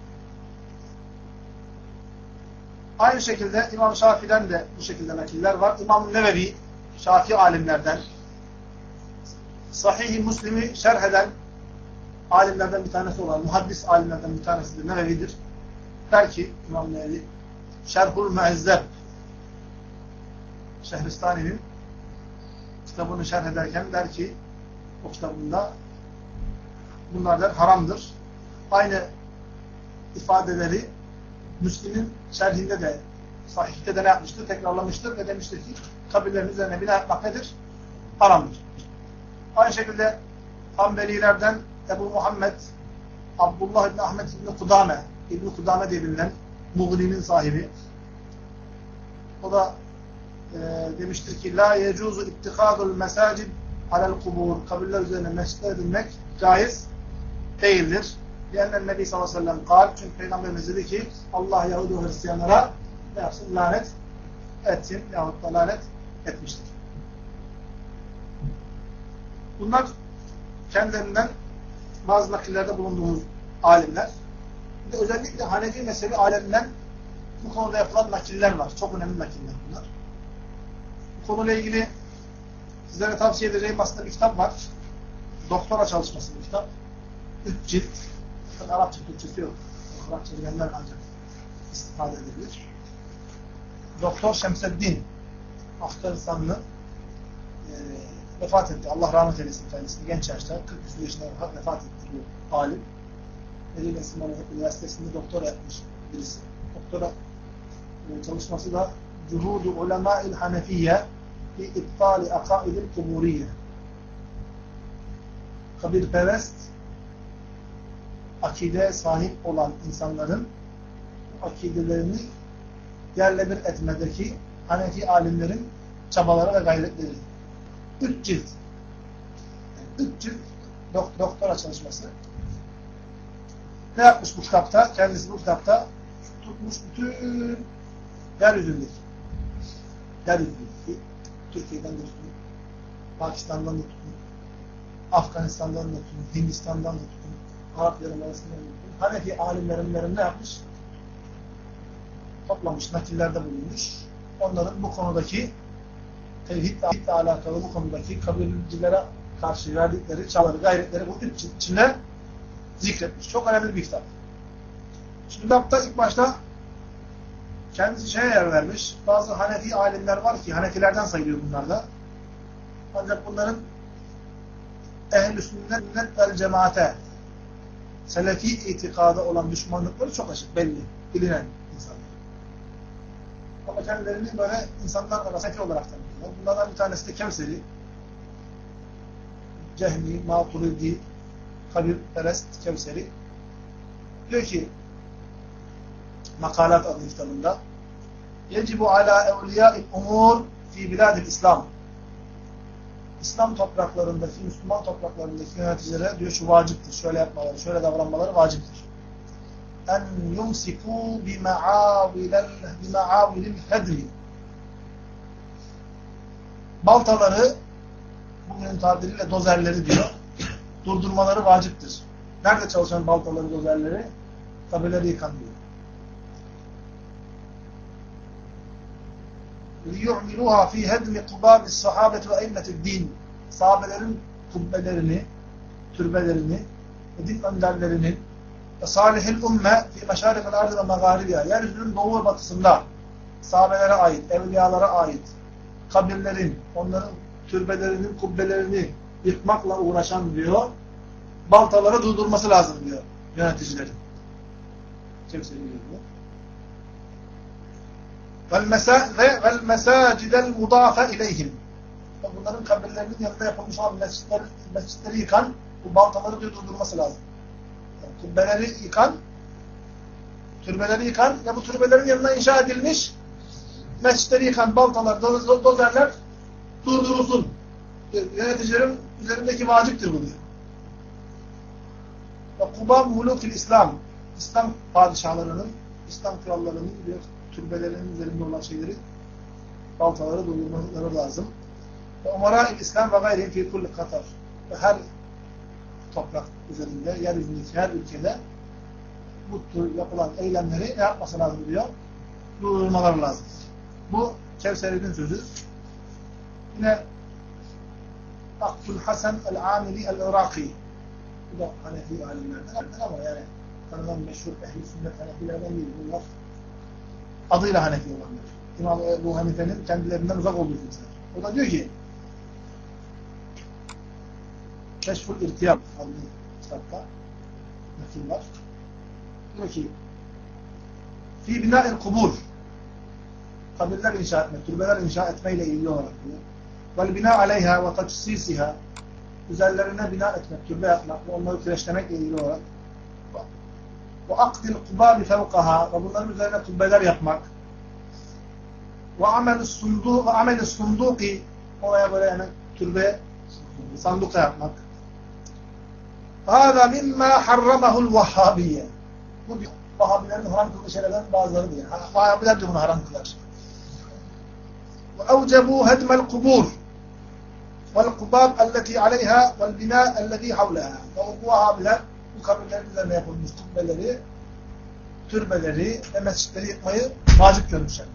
Aynı şekilde İmam Şafii'den de bu şekilde nakiller var. İmam Nevevi, Şafii alimlerden, Sahih-i Müslim'i şerh eden alimlerden bir tanesi olan, muhaddis alimlerden bir tanesi de Nevevi'dir. Der ki İmam Nevevi, Şerhul Muezzeb, Şehristani'nin kitabını şerh ederken der ki, o kitabında bunlar der haramdır. Aynı ifadeleri Müslim'in şerhinde de Sahih'te de ne yapmıştır? Tekrarlamıştır ve demiştir ki kabirlerin üzerine bina yapmak nedir? Haramdır. Aynı şekilde Hanbelilerden Ebu Muhammed Abdullah İbni Ahmet İbni Kudame diye bilinen Mughni'nin sahibi. O da demiştir ki La yecuzu ittihadul mesacid alel kubur kabirler üzerine mescid edilmek caiz değildir. Diyennen Nebi sallallahu aleyhi ve sellem kal. Çünkü Peygamberimiz dedi ki Allah Yahudi ve Hristiyanlara ne yapsın? Lanet etsin yahut da lanet etmiştir. Bunlar kendilerinden bazı nakillerde bulunduğumuz alimler. Bir de özellikle Hanefi mezhebi alimlerinden bu konuda yapılan nakiller var. Çok önemli nakiller bunlar. Bu konuyla ilgili sizlere tavsiye edeceğim aslında bir kitap var. Doktora çalışması bir kitap. 3 cilt. Arapça Türkçesi yok. Arapça bilenler ancak istifade edebilir. Doktor Şemseddin Afganistanlı vefat etti. Allah rahmet eylesin kendisini. Genç yaşta 40 yaşında vefat etti bu alim. Medine Üniversitesi'nde doktora yapmış birisi. Doktora çalışması da Cuhudu Ulemâ'il Hanefiyye fi İbtâli Akâidil Kuburiyye kabirperest akide sahip olan insanların akidelerini yerle bir etmedeki Hanefi alimlerin çabaları ve gayretleri. 3 cilt. Yani 3 cilt doktora çalışması. Ne yapmış bu kitapta? Kendisi bu kitapta tutmuş bütün yeryüzündeki Türkiye'den de tutun, Pakistan'dan da tutun, Afganistan'dan da tutun, Hindistan'dan da tutun, Arap Yarımadası'ndan da tutun. Hanefi alimlerin ne yapmış? Toplamış, nakillerde bulunmuş. Onların bu konudaki tevhidle alakalı bu konudaki kabircilere karşı verdikleri çabaları, gayretleri bu 3 cilt içinde zikretmiş. Çok önemli bir kitap. Şimdi kitapta ilk başta kendisi şeye yer vermiş. Bazı Hanefi alimler var ki Hanefilerden sayılıyor bunlar da. Ancak bunların ehl-i sünnet vel cemaate Selefi itikada olan düşmanlıkları çok açık, belli, bilinen insanlar. Ama kendilerini böyle insanlar arasındaki olarak tanıyorlar. Bunlardan bir tanesi de Kevseri. Cehmi, Maturidi, Kabirperest, Kevseri. Diyor ki Makalat adlı kitabında Yecibu ala evliyâ'il umur fi biladil İslam. İslam topraklarındaki, Müslüman topraklarındaki yöneticilere diyor şu vaciptir. Şöyle yapmaları, şöyle davranmaları vaciptir. En yumsikû bima'avilil hedmi. Baltaları, bugünün tabiriyle dozerleri diyor, durdurmaları vaciptir. Nerede çalışan baltaları, dozerleri? Kabileleri yıkan diyor. لِيُعْمِلُوهَا ف۪ي هَدْمِ قُبَابِ الصَّحَابَةِ وَاِمَّةِ الدِّينِ. Sahabelerin kubbelerini, türbelerini ve din önderlerinin ve salihil ümme fî meşârikil ardı ve megâribiha. Yeryüzünün doğu ve batısında sahabelere ait, evliyalara ait kabirlerin, onların türbelerinin, kubbelerini yıkmakla uğraşan diyor, baltaları durdurması lazım diyor yöneticilerin. Kimse diyor. Vel mesâcidel mudâfe ileyhim. Bunların kabirlerinin yanında yapılmış olan mescitleri yıkan, bu baltaları durdurması lazım. Yani kubbeleri yıkan, türbeleri yıkan ve bu türbelerin yanına inşa edilmiş mescitleri yıkan baltalar, dozerler durdurulsun. Yöneticilerin üzerindeki vaciptir bu diyor. Ve kubab mulukil İslam. İslam padişahlarının, İslam krallarının diyor, türbelerinin üzerinde olan şeyleri, baltaları durdurmaları lazım. Ve umarâ-il İslam ve gayrihim fî kulli katar. Ve her toprak üzerinde, yeryüzündeki her ülkede bu tür yapılan eylemleri ne yapması lazım diyor? Durdurmaları lazım. Bu Kevseri'nin sözü. Yine Abdülhasan el-Amili el-Iraki. Bu da Hanefi alimlerden ama yani tanınan meşhur ehl-i sünnet Hanefilerden değil bunlar. Adıyla Hanefi olanlar. İmam Ebu Hanife'nin kendilerinden uzak olduğu kimseler. O da diyor ki Keşful İrtiyab adlı kitapta nakil var. Diyor ki Fî binâ'il kubur, kabirler inşa etmek, türbeler inşa etmeyle ilgili olarak diyor. Vel binâ aleyhâ ve tacsîsihâ, üzerlerine bina etmek, türbe yapmak ve onları kireçlemekle ilgili olarak ve akdil kubâbi fevkaha, ve bunların üzerine kubbeler yapmak ve amelü sunduki, oraya böyle yani türbe sanduka yapmak. Hâzâ mimmâ harramahul vahhabiyye. Bu Vahhabilerin haram kıldığı şeylerden bazıları diyor. Vahhabiler de bunu haram kılar. Ve evcebû hedmel kubur vel kubab elleti aleyha vel bina elleti havleha. Ve bu Vahhabiler bu kabirlerin üzerine yapılmış kubbeleri, türbeleri ve mescitleri yıkmayı vacip görmüşler.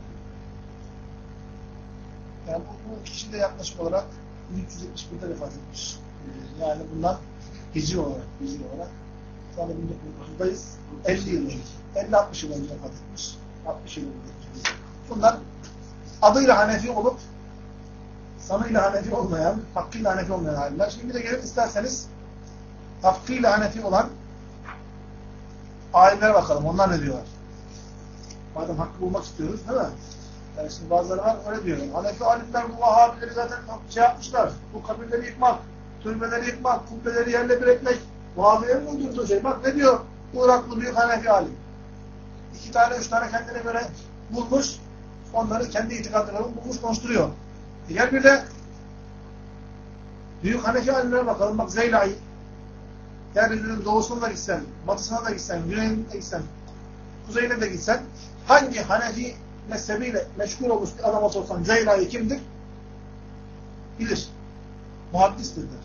Yani bu kişi de yaklaşık olarak 1371'de vefat etmiş. Yani bundan hicri olarak şu anda 1930'dayız. 50 yıl önce. 50-60 yıl önce vefat etmiş. 60 yıl önce. Bunlar adıyla Hanefi olup sanıyla Hanefi olmayan, hakkıyla Hanefi olmayan halimler. Şimdi bir de gelip isterseniz hakkıyla Hanefi olan alimlere bakalım. Onlar ne diyorlar? Madem hakkı bulmak istiyoruz değil mi? Yani şimdi bazıları var öyle diyor. Hanefi alimler bu Vahhabileri zaten şey yapmışlar. Bu kabirleri yıkmak, türbeleri yıkmak, kubbeleri yerle bir etmek. Vahhabilerin uydurduğu şey. Bak ne diyor? Iraklı büyük Hanefi alim. 2 tane 3 tane kendine göre bulmuş. Onları kendi itikadlarını bulmuş konuşturuyor. Gel bir de büyük Hanefi alimlere bakalım. Bak Zeylai. Yeryüzünün doğusuna da gitsen, batısına da gitsen, güneyine de gitsen, kuzeyine de gitsen, hangi Hanefi mezhebiyle meşgul olmuş bir adam olsan Zeylai kimdir? Bilir. Muhaddistir der.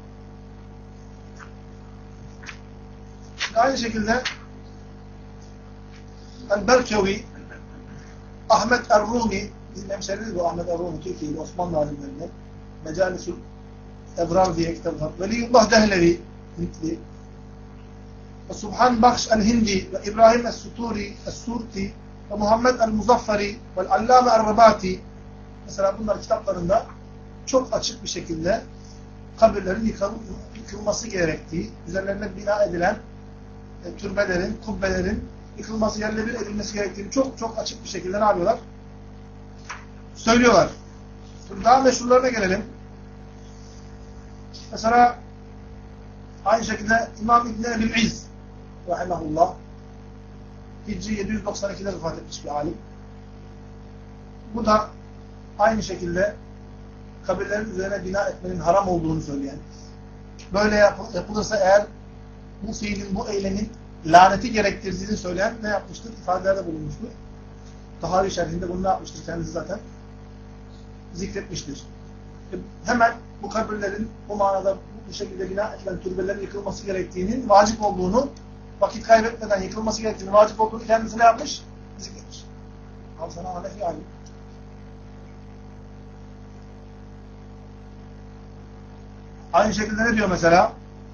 Aynı şekilde El-Berkevi, Ahmet Er-Rumi, bizim hemşerimiz bu Ahmet Er-Rumi, Türkiye'li Osmanlı alimlerinden, Mecalisul Ebrar diye kitabı var. Veliyullah Dehlevi, Hintli, ve Subhan Bakş El-Hindi, ve İbrahim Es-Suturi, Es-Surti, ve Muhammed El-Muzaffari, ve Allame Er-Rabati, mesela bunlar kitaplarında çok açık bir şekilde kabirlerin yıkılması gerektiği, üzerlerine bina edilen türbelerin, kubbelerin yıkılması, yerle bir edilmesi gerektiğini çok çok açık bir şekilde ne yapıyorlar? söylüyorlar. Şimdi daha meşhurlarına gelelim. Mesela aynı şekilde İmam İbn Ebil-İz rahimahullah Hicri 792'de vefat etmiş bir alim. Bu da aynı şekilde kabirlerin üzerine bina etmenin haram olduğunu söyleyen, böyle yapılırsa eğer bu fiilin, bu eylemin laneti gerektirdiğini söyleyen ne yapmıştır? İfadelerde bulunmuştur. Tahavi şerhinde bunu ne yapmıştır? Kendisi zaten zikretmiştir. Hemen bu kabirlerin bu manada bu şekilde bina edilen türbelerin yıkılması gerektiğinin vacip olduğunu, vakit kaybetmeden yıkılması gerektiğini, vacip olduğunu kendisi ne yapmış? Zikretmiş. Al sana Hanefi alim. Aynı şekilde ne diyor mesela?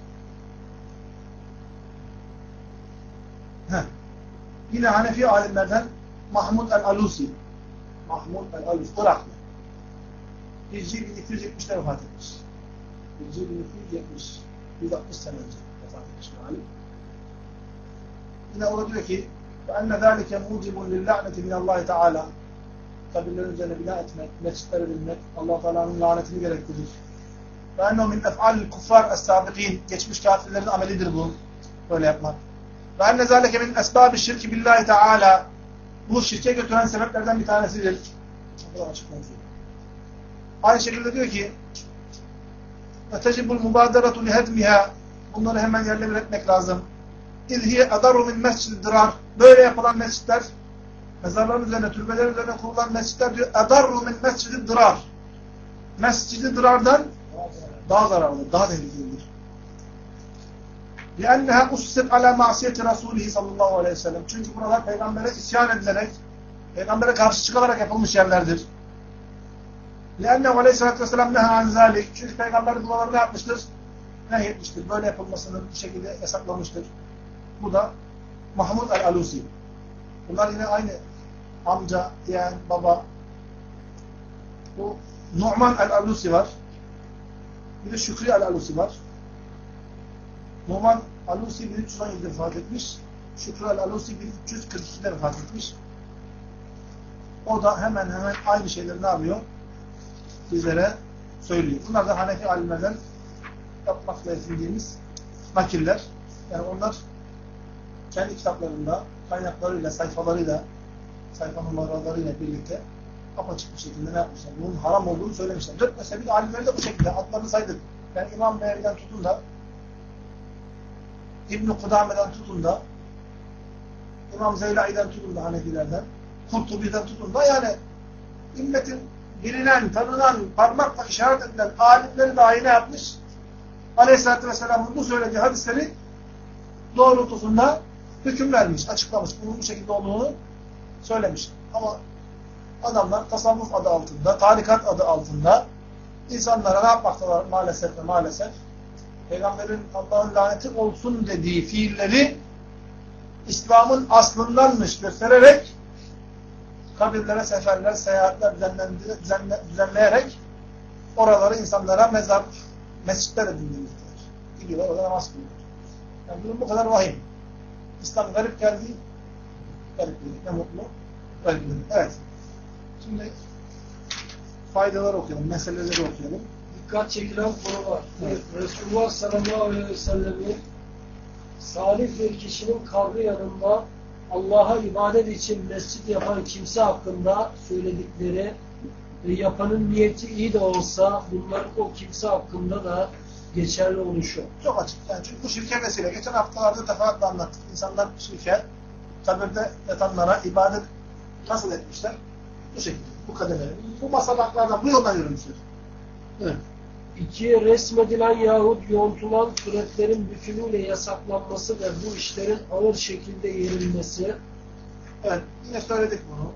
Yine Hanefi alimlerden Mahmud el-Alusi. Mahmud el-Alusi, Iraklı. Hicri 1270'te vefat etmiş. Hicri 1270, 160 sene önce vefat etmiş bir alim. Yine o da diyor ki فَاَنَّ ذَٰلِكَ مُوجِبٌ لِلْلَعْنَةِ مِنَ اللّٰهِ تَعَالَى kabirlerin üzerine bina etmek, mescitler edilmek, Allah-u Teala'nın lanetini gerektirir. وَاَنَّهُ مِنْ اَفْعَالِ الْكُفَّارِ السَّابِقِينَ Geçmiş kafirlerin amelidir bu. Böyle yapmak. وَاَنَّ ذَٰلِكَ مِنْ اَسْبَابِ الشِّرْكِ بِاللّٰهِ تَعَالَى Bu şirke götüren sebeplerden bir tanesidir. Aynı şekilde diyor ki وَتَجِبُ الْمُبَادَرَةُ لِهَدْمِهَا Bunları hemen yerle bir etmek lazım. اِذْهِيَ اَدَرُ مِنْ مَسْجِدِ دِرَارِ Böyle yapılan mescitler, mezarların üzerine, türbelerin üzerine kurulan mescitler diyor اَدَرُ مِنْ مَسْجِدِ دِرَارِ Mescid-i Dırar'dan daha zararlıdır, daha tehlikelidir. لِأَنَّهَا اُسْسِبْ عَلَى مَعْسِيَةِ رَسُولِهِ sallallahu aleyhi ve sellem Çünkü buralar Peygamber'e isyan edilerek, Peygamber'e karşı çıkılarak yapılmış yerlerdir. لِأَنَّهُ aleyhissalatü vesselam نَهَا عَنْ ذَٰلِكِ Çünkü Peygamber buraları ne yapmıştır? Nehyetmiştir. Böyle yapılmasını bu şekilde yasaklamıştır. Bu da Mahmud el-Alusi. Bunlar yine aynı amca, yeğen, baba. Bu Nu'man el-Alusi var. Bir de Şükrü el-Alusi var. Nu'man el-Alusi 1317'de vefat etmiş. Şükrü el-Alusi 1342'de vefat etmiş. O da hemen aynı şeyleri ne yapıyor? Bizlere söylüyor. Bunlar da Hanefi alimlerden yapmakla yetindiğimiz nakiller. Yani onlar kendi kitaplarında, kaynaklarıyla, sayfalarıyla, sayfa numaralarıyla birlikte apaçık bir şekilde ne yapmışlar? Bunun haram olduğunu söylemişler. 4 mezhebi alimleri de bu şekilde adlarını saydık. Yani İmam Mehdi'den tutun da İbn-i Kudame'den tutun da İmam Zeylai'den tutun da Hanefilerden Kurtubi'den tutun da yani ümmetin bilinen, tanınan, parmakla işaret edilen alimleri dahi ne yapmış? Aleyhisselatü Vesselam'ın bu söylediği hadisleri doğrultusunda hüküm vermiş, açıklamış. Bunun bu şekilde olduğunu söylemiş. Ama adamlar tasavvuf adı altında, tarikat adı altında insanlara ne yapmaktalar maalesef ve maalesef? Peygamberin Allah'ın laneti olsun dediği fiilleri İslam'ın aslındanmış göstererek kabirlere seferler, seyahatler düzenleyerek oraları insanlara mezar, mescitler edindirmişler. Gidiyorlar, orada namaz kılıyorlar. Yani durum bu kadar vahim. İslam garip geldi, garip geldi. Ne mutlu, garip geldi. Evet. Şimdi faydaları okuyalım, meseleleri okuyalım.
Dikkat çekilen konu var. Evet. Resulullah sallallahu aleyhi ve sellem'in salih bir kişinin kabri yanında Allah'a ibadet için mescid yapan kimse hakkında söyledikleri ve yapanın niyeti iyi de olsa bunların o kimse hakkında da geçerli oluşu.
Çok açık. Yani çünkü bu şirke vesile. Geçen haftalarda defaatle anlattık. İnsanlar şirke, kabirde yatanlara ibadet nasıl etmişler? Bu şekilde. Bu kademeleri. Bu basamaklardan, bu yoldan yürümüşler. Evet.
2. Resmedilen yahut yontulan suretlerin bütünüyle yasaklanması ve bu işlerin ağır şekilde yerilmesi.
Evet. Yine söyledik bunu.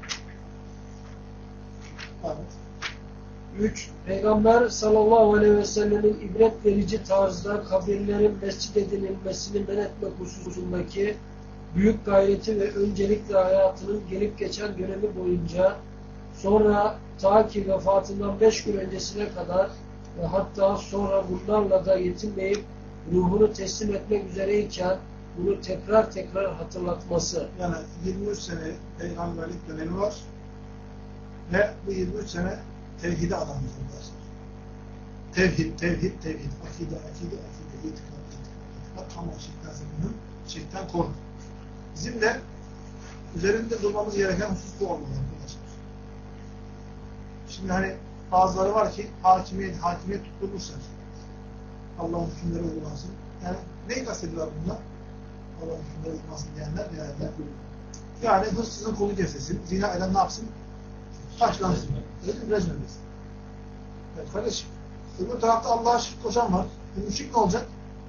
Evet.
3. Peygamber sallallahu aleyhi ve sellemin ibret verici tarzda kabirlerin mescid edilmesini men etmek hususundaki büyük gayreti ve öncelikle hayatının gelip geçen dönemi boyunca sonra ta ki vefatından 5 gün öncesine kadar ve hatta sonra bunlarla da yetinmeyip ruhunu teslim etmek üzereyken bunu tekrar tekrar hatırlatması.
Yani 23 sene peygamberlik dönemi var. Ve bu 23 sene tevhide adanmış arkadaşlar. Tevhid. Akide, itikat. Tam o şirkten sakının, şirkten kork. Bizim de üzerinde durmamız gereken husus bu olmalı arkadaşlar. Şimdi hani bazıları var ki hakimiyet tutturmuşlar. Allah'ın hükümleri uygulansın. Yani neyi kastediyorlar bunlar? Allah'ın hükümleri uygulansın diyenler yani hırsızın kolu kesilsin, zina eden ne yapsın? Taşlansın. Öyle mi? Rejim edilsin. Evet kardeşim. Öbür tarafta Allah'a şirk koşan var. Müşrik ne olacak?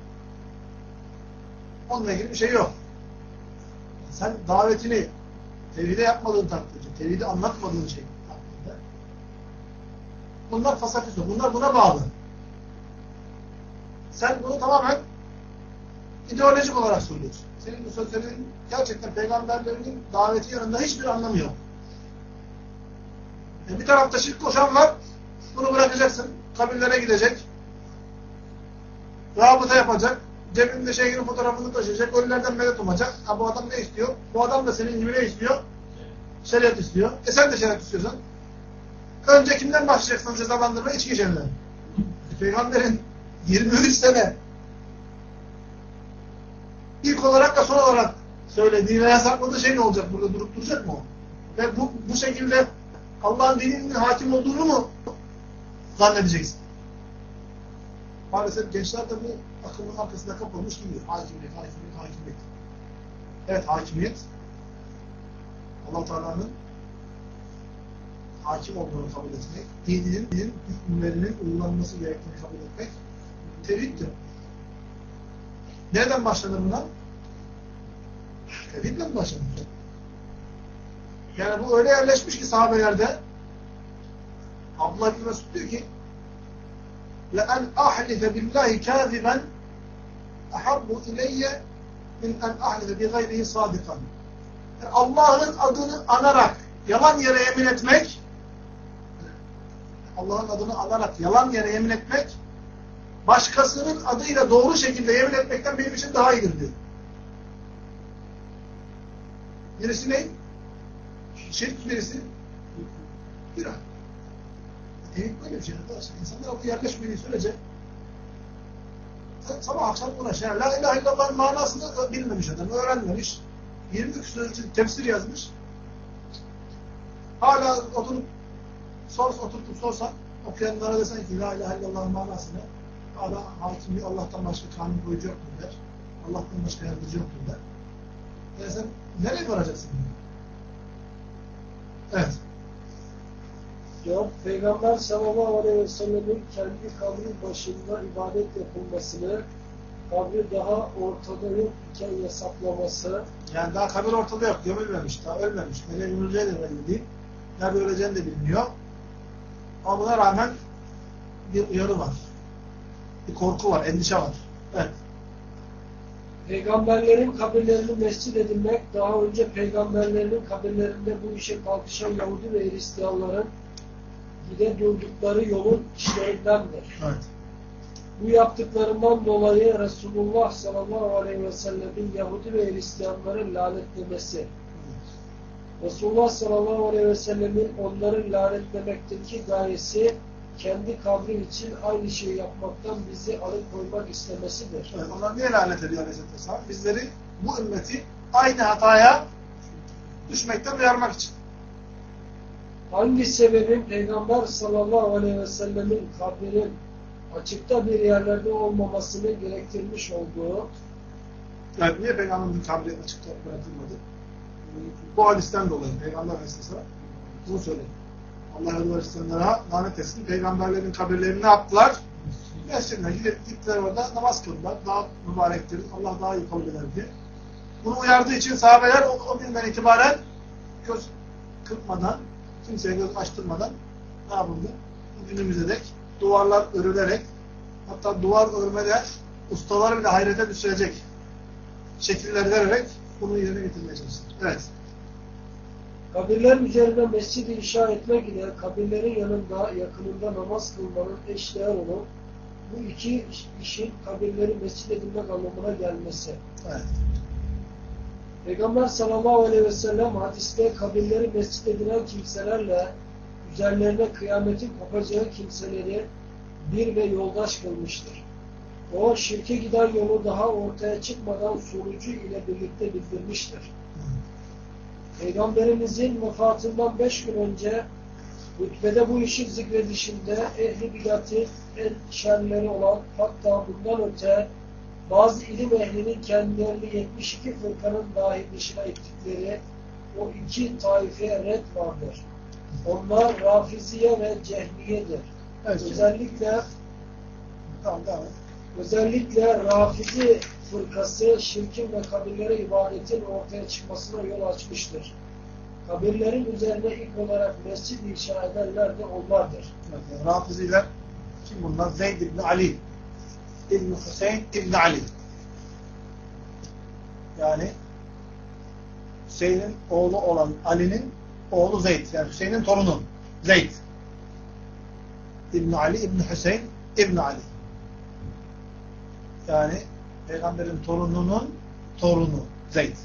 Onunla ilgili bir şey yok. Sen davetini tevhide yapmadığın takdirde, tevhide anlatmadığın şey takdirde bunlar fasafist. Bunlar buna bağlı. Sen bunu tamamen ideolojik olarak söylüyorsun. Senin bu sözlerin gerçekten peygamberlerinin daveti yanında hiçbir anlamı yok. Bir tarafta şirk koşan var, bunu bırakacaksın, kabirlere gidecek, rabıta yapacak, cebinde şeyhinin fotoğrafını taşıyacak, ölülerden medet umacak. Ha, bu adam ne istiyor? Bu adam da senin gibi ne istiyor? Şeriat istiyor. Sen de şeriat istiyorsan. Önce kimden başlayacaksın cezalandırma? İçki içenden. Peygamberin 23 sene ilk olarak da son olarak söylediği ve yasakladığı şey ne olacak? Burada durup duracak mı o? Ve bu şekilde Allah'ın dininin hakim olduğunu mu zannedeceksin? Maalesef gençler de bu akımın arkasında kapılmış gibi. Hakimiyet. Evet, hakimiyet Allah Teala'nın hakim olduğunu kabul etmek, dininin hükümlerinin uygulanması gerektiğini kabul etmek tevhiddir. Nereden başlanır buna? Tevhidle mi başlanır? Yani bu öyle yerleşmiş ki sahabelerde Abdullah bin Mesud diyor ki لَاَنْ أَحْلِفَ بِاللّٰهِ كَاذِبًا اَحَبُّ اِلَيَّ مِنْ اَنْ أَحْلِفَ بِغَيْرِهِ صَادِقًا. Yani Allah'ın adını anarak yalan yere yemin etmek, Allah'ın adını anarak yalan yere yemin etmek, başkasının adıyla doğru şekilde yemin etmekten benim için daha iyidir diyor. Birisi ne? Şirk, birisi günah. Tevhid böyle bir şey arkadaşlar. İnsanlar bu yerleşmediği sürece sabah akşam uğraş. Yani la ilahe illallah'ın manasını bilmemiş adam, öğrenmemiş. 20 küsur tefsir yazmış. Hala oturup sorsan, okuyanlara desen ki la ilahe illallah'ın manasını, hala hakimliği Allah'tan başka kanun koyucu yoktur der. Allah'tan başka yardımcı yoktur der. Yani sen nereye varacaksın? Evet.
Cevap, Peygamber sallallahu aleyhi ve sellemin kendi kabri başında ibadet yapılmasını, kabri daha ortada yok iken yasaklaması.
Yani daha kabir ortada yok, gömülmemiş, daha ölmemiş. Nereye gömüleceği de belli değil. Nerede öleceğini de bilmiyor. Ama buna rağmen bir uyarı var. Bir korku var, endişe var. Evet.
Peygamberlerin kabirlerini mescid edilmek, daha önce peygamberlerinin kabirlerinde bu işe kalkışan Yahudi ve Hristiyanların gide durdukları yolun işlerindendir.
Evet.
Bu yaptıklarından dolayı Resulullah sallallahu aleyhi ve sellemin Yahudi ve Hristiyanları lanetlemesi, Resulullah sallallahu aleyhi ve sellemin onları lanetlemekteki gayesi kendi kabri için aynı şeyi yapmaktan bizi alıkoymak istemesidir.
Evet, onlar niye lanet ediyor Aleyhisselatü Vesselam? Bizleri, bu ümmeti aynı hataya düşmekten uyarmak için.
Hangi sebebin Peygamber sallallahu aleyhi ve sellemin kabrinin açıkta bir yerlerde olmamasını gerektirmiş olduğu?
Evet, niye Peygamberin kabri açıkta bırakılmadı? Bu hadisten dolayı Peygamber Aleyhisselam bunu söyledi. Allah Hristiyanlara lanet etsin. Peygamberlerin kabirlerini ne yaptılar? Mescidine gittiler orada namaz kıldılar. Daha mübarektir. Allah daha iyi kabul eder diye. Bunu uyardığı için sahabeler o günden itibaren göz kırpmadan, kimseye göz açtırmadan ne yapıldı? Günümüze dek duvarlar örülerek, hatta duvar örmede ustaları bile hayrete düşürecek şekiller vererek bunu yerine getirmeye çalıştılar. Evet.
Kabirler üzerine mescid inşa etmek ile kabirlerin yakınında namaz kılmanın eşdeğer olup bu iki işin kabirleri mescid edilmek anlamına gelmesi.
Evet.
Peygamber sallallahu aleyhi ve sellem hadiste kabirleri mescid edilen kimselerle üzerlerine kıyametin kopacağı kimseleri bir ve yoldaş kılmıştır. O şirke giden yolu daha ortaya çıkmadan sunucu ile birlikte bildirmiştir. Peygamberimizin vefatından 5 gün önce hutbede bu işi zikredişinde ehli bidatı en şerleri olan, hatta bundan öte bazı ilim ehlinin kendilerini 72 fırkanın dahi dışına ettikleri o iki taifeye red vardır. Onlar Rafiziye ve Cehmiye'dir.
Evet,
Özellikle Rafizi fırkası şirkin ve kabirlere ibadetin ortaya çıkmasına yol açmıştır. Kabirlerin üzerine ilk olarak mescid inşa edenler de onlardır.
Evet, Rafiziler kim bunlar? Zeyd ibn Ali, İbn Hüseyin ibn Ali. Yani Hüseyin'in oğlu olan Ali'nin oğlu Zeyd. Yani Hüseyin'in torunu Zeyd. İbn Ali, İbn Hüseyin, İbn Ali. Yani Peygamberin torununun torunu Zeyd.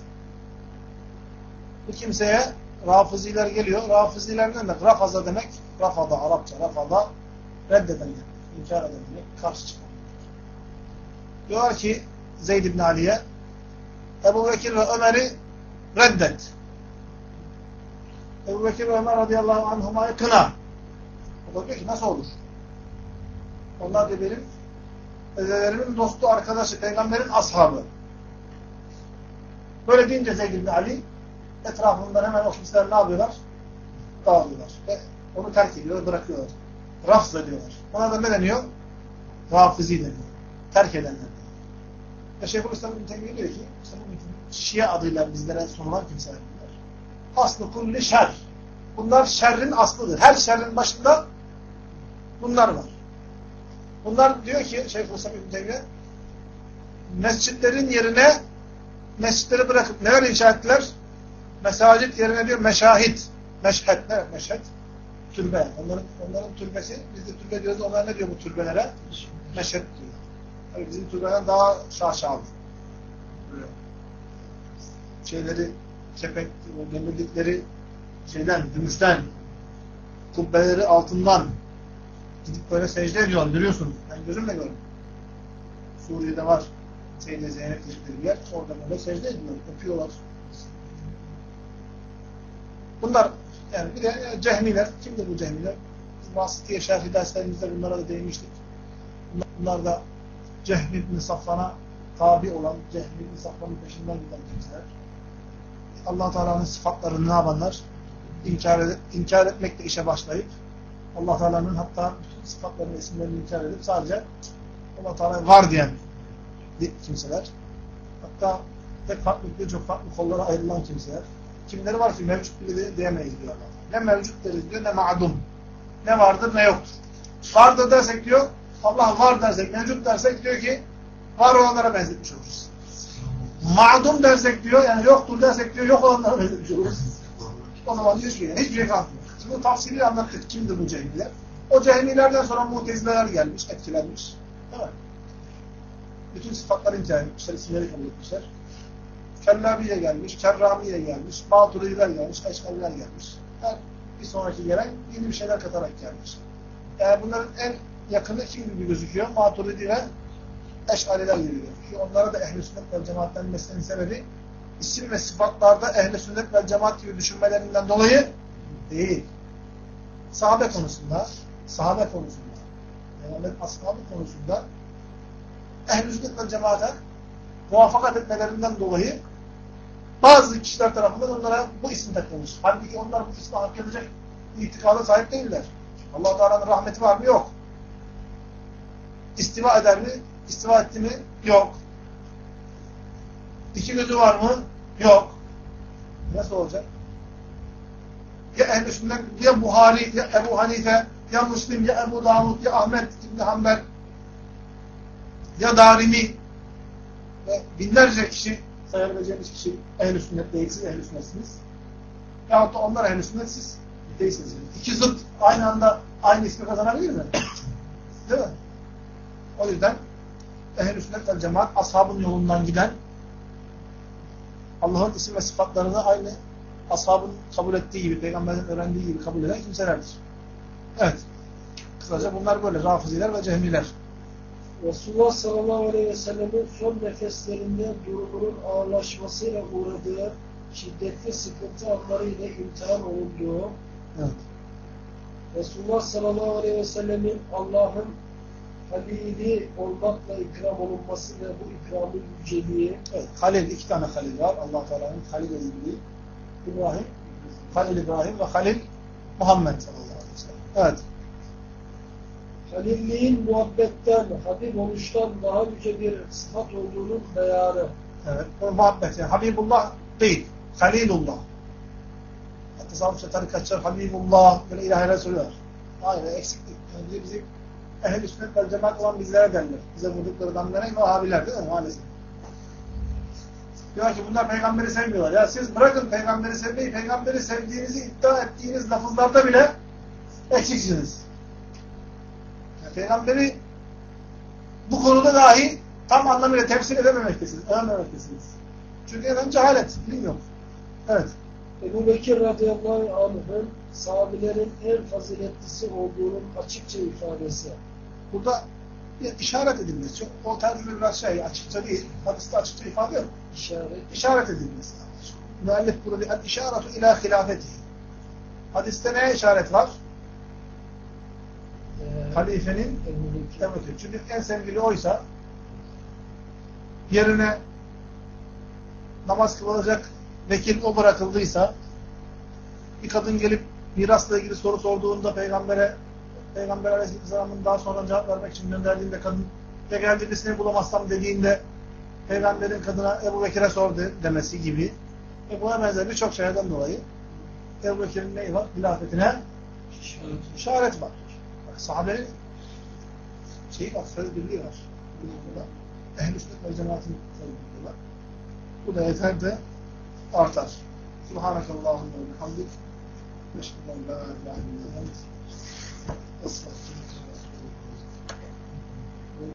Bu kimseye Rafiziler geliyor. Rafiziler ne demek? Rafaza demek. Rafada, Arapça rafada reddeden demek. İnkar eden demek. Karşı çıkan. Diyorlar ki Zeyd ibn Ali'ye Ebu Bekir ve Ömer'i reddet. Ebu Bekir ve Ömer radıyallahu anhuma'yı kına. O da diyor ki nasıl olur? Onlar da benim dedelerimin dostu, arkadaşı, peygamberin ashabı. Böyle deyince Zeyd ibn Ali etrafından hemen o kimseler ne yapıyorlar? Dağılıyorlar. Ve onu terk ediyorlar, bırakıyorlar. Rafz ediyorlar. Ona da ne deniyor? Rafizi deniyor. Terk edenler deniyor. Ve Şeyhülislam İbn Teymiye diyor ki Şia adıyla bizlere sunulan kimseler bunlar. Aslı kulli şer. Bunlar şerrin aslıdır. Her şerrin başında bunlar var. Bunlar diyor ki Şeyhülislam İbn Teymiye mescitlerin yerine mescitleri bırakıp neler inşa ettiler? Mesacit yerine diyor meşahit. Meşhed. Ne demek meşhed? Türbe. Onların türbesi. Biz de türbe diyoruz. Onlar ne diyor bu türbelere? Meşhed diyor. Yani bizim türbeden daha şaşalı. Böyle şeyleri kepek, demirdikleri şeyden, gümüşten, kubbeleri altından gidip böyle secde ediyorlar. Görüyorsunuz. Ben gözümle gördüm. Suriye'de var. Zeynep dedikleri bir yer. Orada böyle secde ediyorlar. Öpüyorlar. Bunlar yani bir de Cehmiler. Kimdir bu Cehmiler? Biz Vasıtiye Şerhi derslerimizde bunlara da değinmiştik. Bunlar da Cehm ibn Safvan'a tabi olan, Cehm ibn Safvan'ın peşinden giden kimseler. Allah Teala'nın sıfatlarını ne yapanlar? İnkar etmekle işe başlayıp Allah Teala'nın hatta bütün sıfatlarını, isimlerini inkar edip sadece Allah Teala var diyen kimseler. Hatta birçok farklı kollara ayrılan kimseler. Kimleri var ki mevcut bile diyemeyiz diyor Allah. Ne mevcut deriz diyor, ne ma'dum. Ne vardır, ne yoktur. Vardır dersek diyor, Allah var dersek, mevcut dersek diyor ki var olanlara benzetmiş oluruz. Ma'dum dersek diyor, yani yoktur dersek diyor, yok olanlara benzetmiş oluruz. O zaman diyor ki hiçbir şey kalmıyor. Şimdi bu tafsili anlattık. Kimdir bu cehmiler? O cehmilerden sonra mutezileler gelmiş, etkilenmiş. Değil mi? Bütün sıfatları inkar etmişler, isimleri kabul etmişler. Kellabiye gelmiş, Kerramiye gelmiş, Maturidiler gelmiş, Eşkaliler gelmiş. Her bir sonraki gelen yeni bir şeyler katarak gelmiş. Yani bunların en yakını kim gibi gözüküyor? Maturidi ve Eşkaliler gibi gözüküyor. Onlara da ehl-i sünnet vel cemaat denmesinin sebebi isim ve sıfatlarda ehl-i sünnet vel cemaat gibi düşünmelerinden dolayı değil. Sahabe konusunda, Peygamberin ashabı konusunda ehl-i sünnet vel cemaate muvaffakat etmelerinden dolayı bazı kişiler tarafından onlara bu isim takılmış. Halbuki onlar bu ismi hak edecek itikada sahip değiller. Allah Teala'nın rahmeti var mı? Yok. İstiva eder mi? İstiva etti mi? Yok. İki gözü var mı? Yok. Nasıl olacak? Ya Ehl-i Sünnet, ya Buhari, ya Ebu Hanife, ya Müslim, ya Ebu Davud, ya Ahmet İbni Hanbel, ya Darimi ve binlerce kişi, sayabileceğimiz kişi Ehl-i Sünnet değil, siz Ehl-i Sünnetsiniz. Yahut da onlar Ehl-i Sünnet, siz değilsiniz. İki zıt aynı anda aynı ismi kazanabilir mi? Değil mi? O yüzden Ehl-i Sünnet vel cemaat ashabın yolundan giden, Allah'ın isim ve sıfatlarını aynı ashabın kabul ettiği gibi, peygamberin öğrendiği gibi kabul eden kimselerdir. Evet. Kısaca bunlar böyle. Rafiziler ve Cehmiler.
Resulullah sallallahu aleyhi ve sellemin son nefeslerinde durumunun ağırlaşmasıyla uğradığı şiddetli sıkıntı anları ile imtihan olunduğu,
Evet.
Resulullah sallallahu aleyhi ve sellemin Allah'ın halili olmakla ikram olunması ve bu ikramın yüceliği.
Evet. Halil, 2 tane Halil var. Allah Teala'nın Halil edildiği. İbrahim, Halil İbrahim ve Halil Muhammed sallallahu aleyhi ve sellem. Evet.
Halilliğin muhabbetten, Habib oluştan daha yüce bir sıfat olduğunun beyanı.
Evet. O muhabbet. Yani Habibullah değil. Halilullah. Hatta sağlıkça tarikatçılar Habibullah böyle ilahiler söylüyorlar. Hayır, eksiklik. Yani bizim ehl-i sünnet vel cemaat olan bizlere derler. Bize vurdukları damlanan Vahabiler değil mi? Maalesef. Diyor ki bunlar peygamberi sevmiyorlar. Ya siz bırakın peygamberi sevmeyi, peygamberi sevdiğinizi iddia ettiğiniz lafızlarda bile eksiksiniz. Yani peygamberi bu konuda dahi tam anlamıyla temsil edememektesiniz, öğrenmemektesiniz. Çünkü efendim cehalet, bilim yok. Evet.
Ebu Bekir radıyallahu anh'ın sahabelerin en faziletlisi olduğunun açıkça ifadesi.
Burada bir işaret edilmesi. O tercüme biraz açıkça değil. Hadiste açıkça ifade yok. İşaret edilmesi. Müellif burada bir işaretu ila hilafeti. Hadiste neye işaret var? Halifenin emri. Çünkü en sevgili oysa yerine namaz kılacak vekil o bırakıldıysa bir kadın gelip mirasla ilgili soru sorduğunda Peygamber Aleyhisselam'ın daha sonra cevap vermek için gönderdiğinde kadın ve geldi birisini bulamazsam dediğinde Peygamberin kadına Ebu Bekir'e sordu demesi gibi ve buna benzer birçok şeyden dolayı Ebu Bekir'in neyi var? Hilafetine işaret var. Sahabenin şeyi var, söz birliği var. Ehl-i sünnet ve cemaatin söz birliği var. Bu da yeter de artar. Subhanakallahumma ve bihamdik. Neşhedü en la ilahe illa ente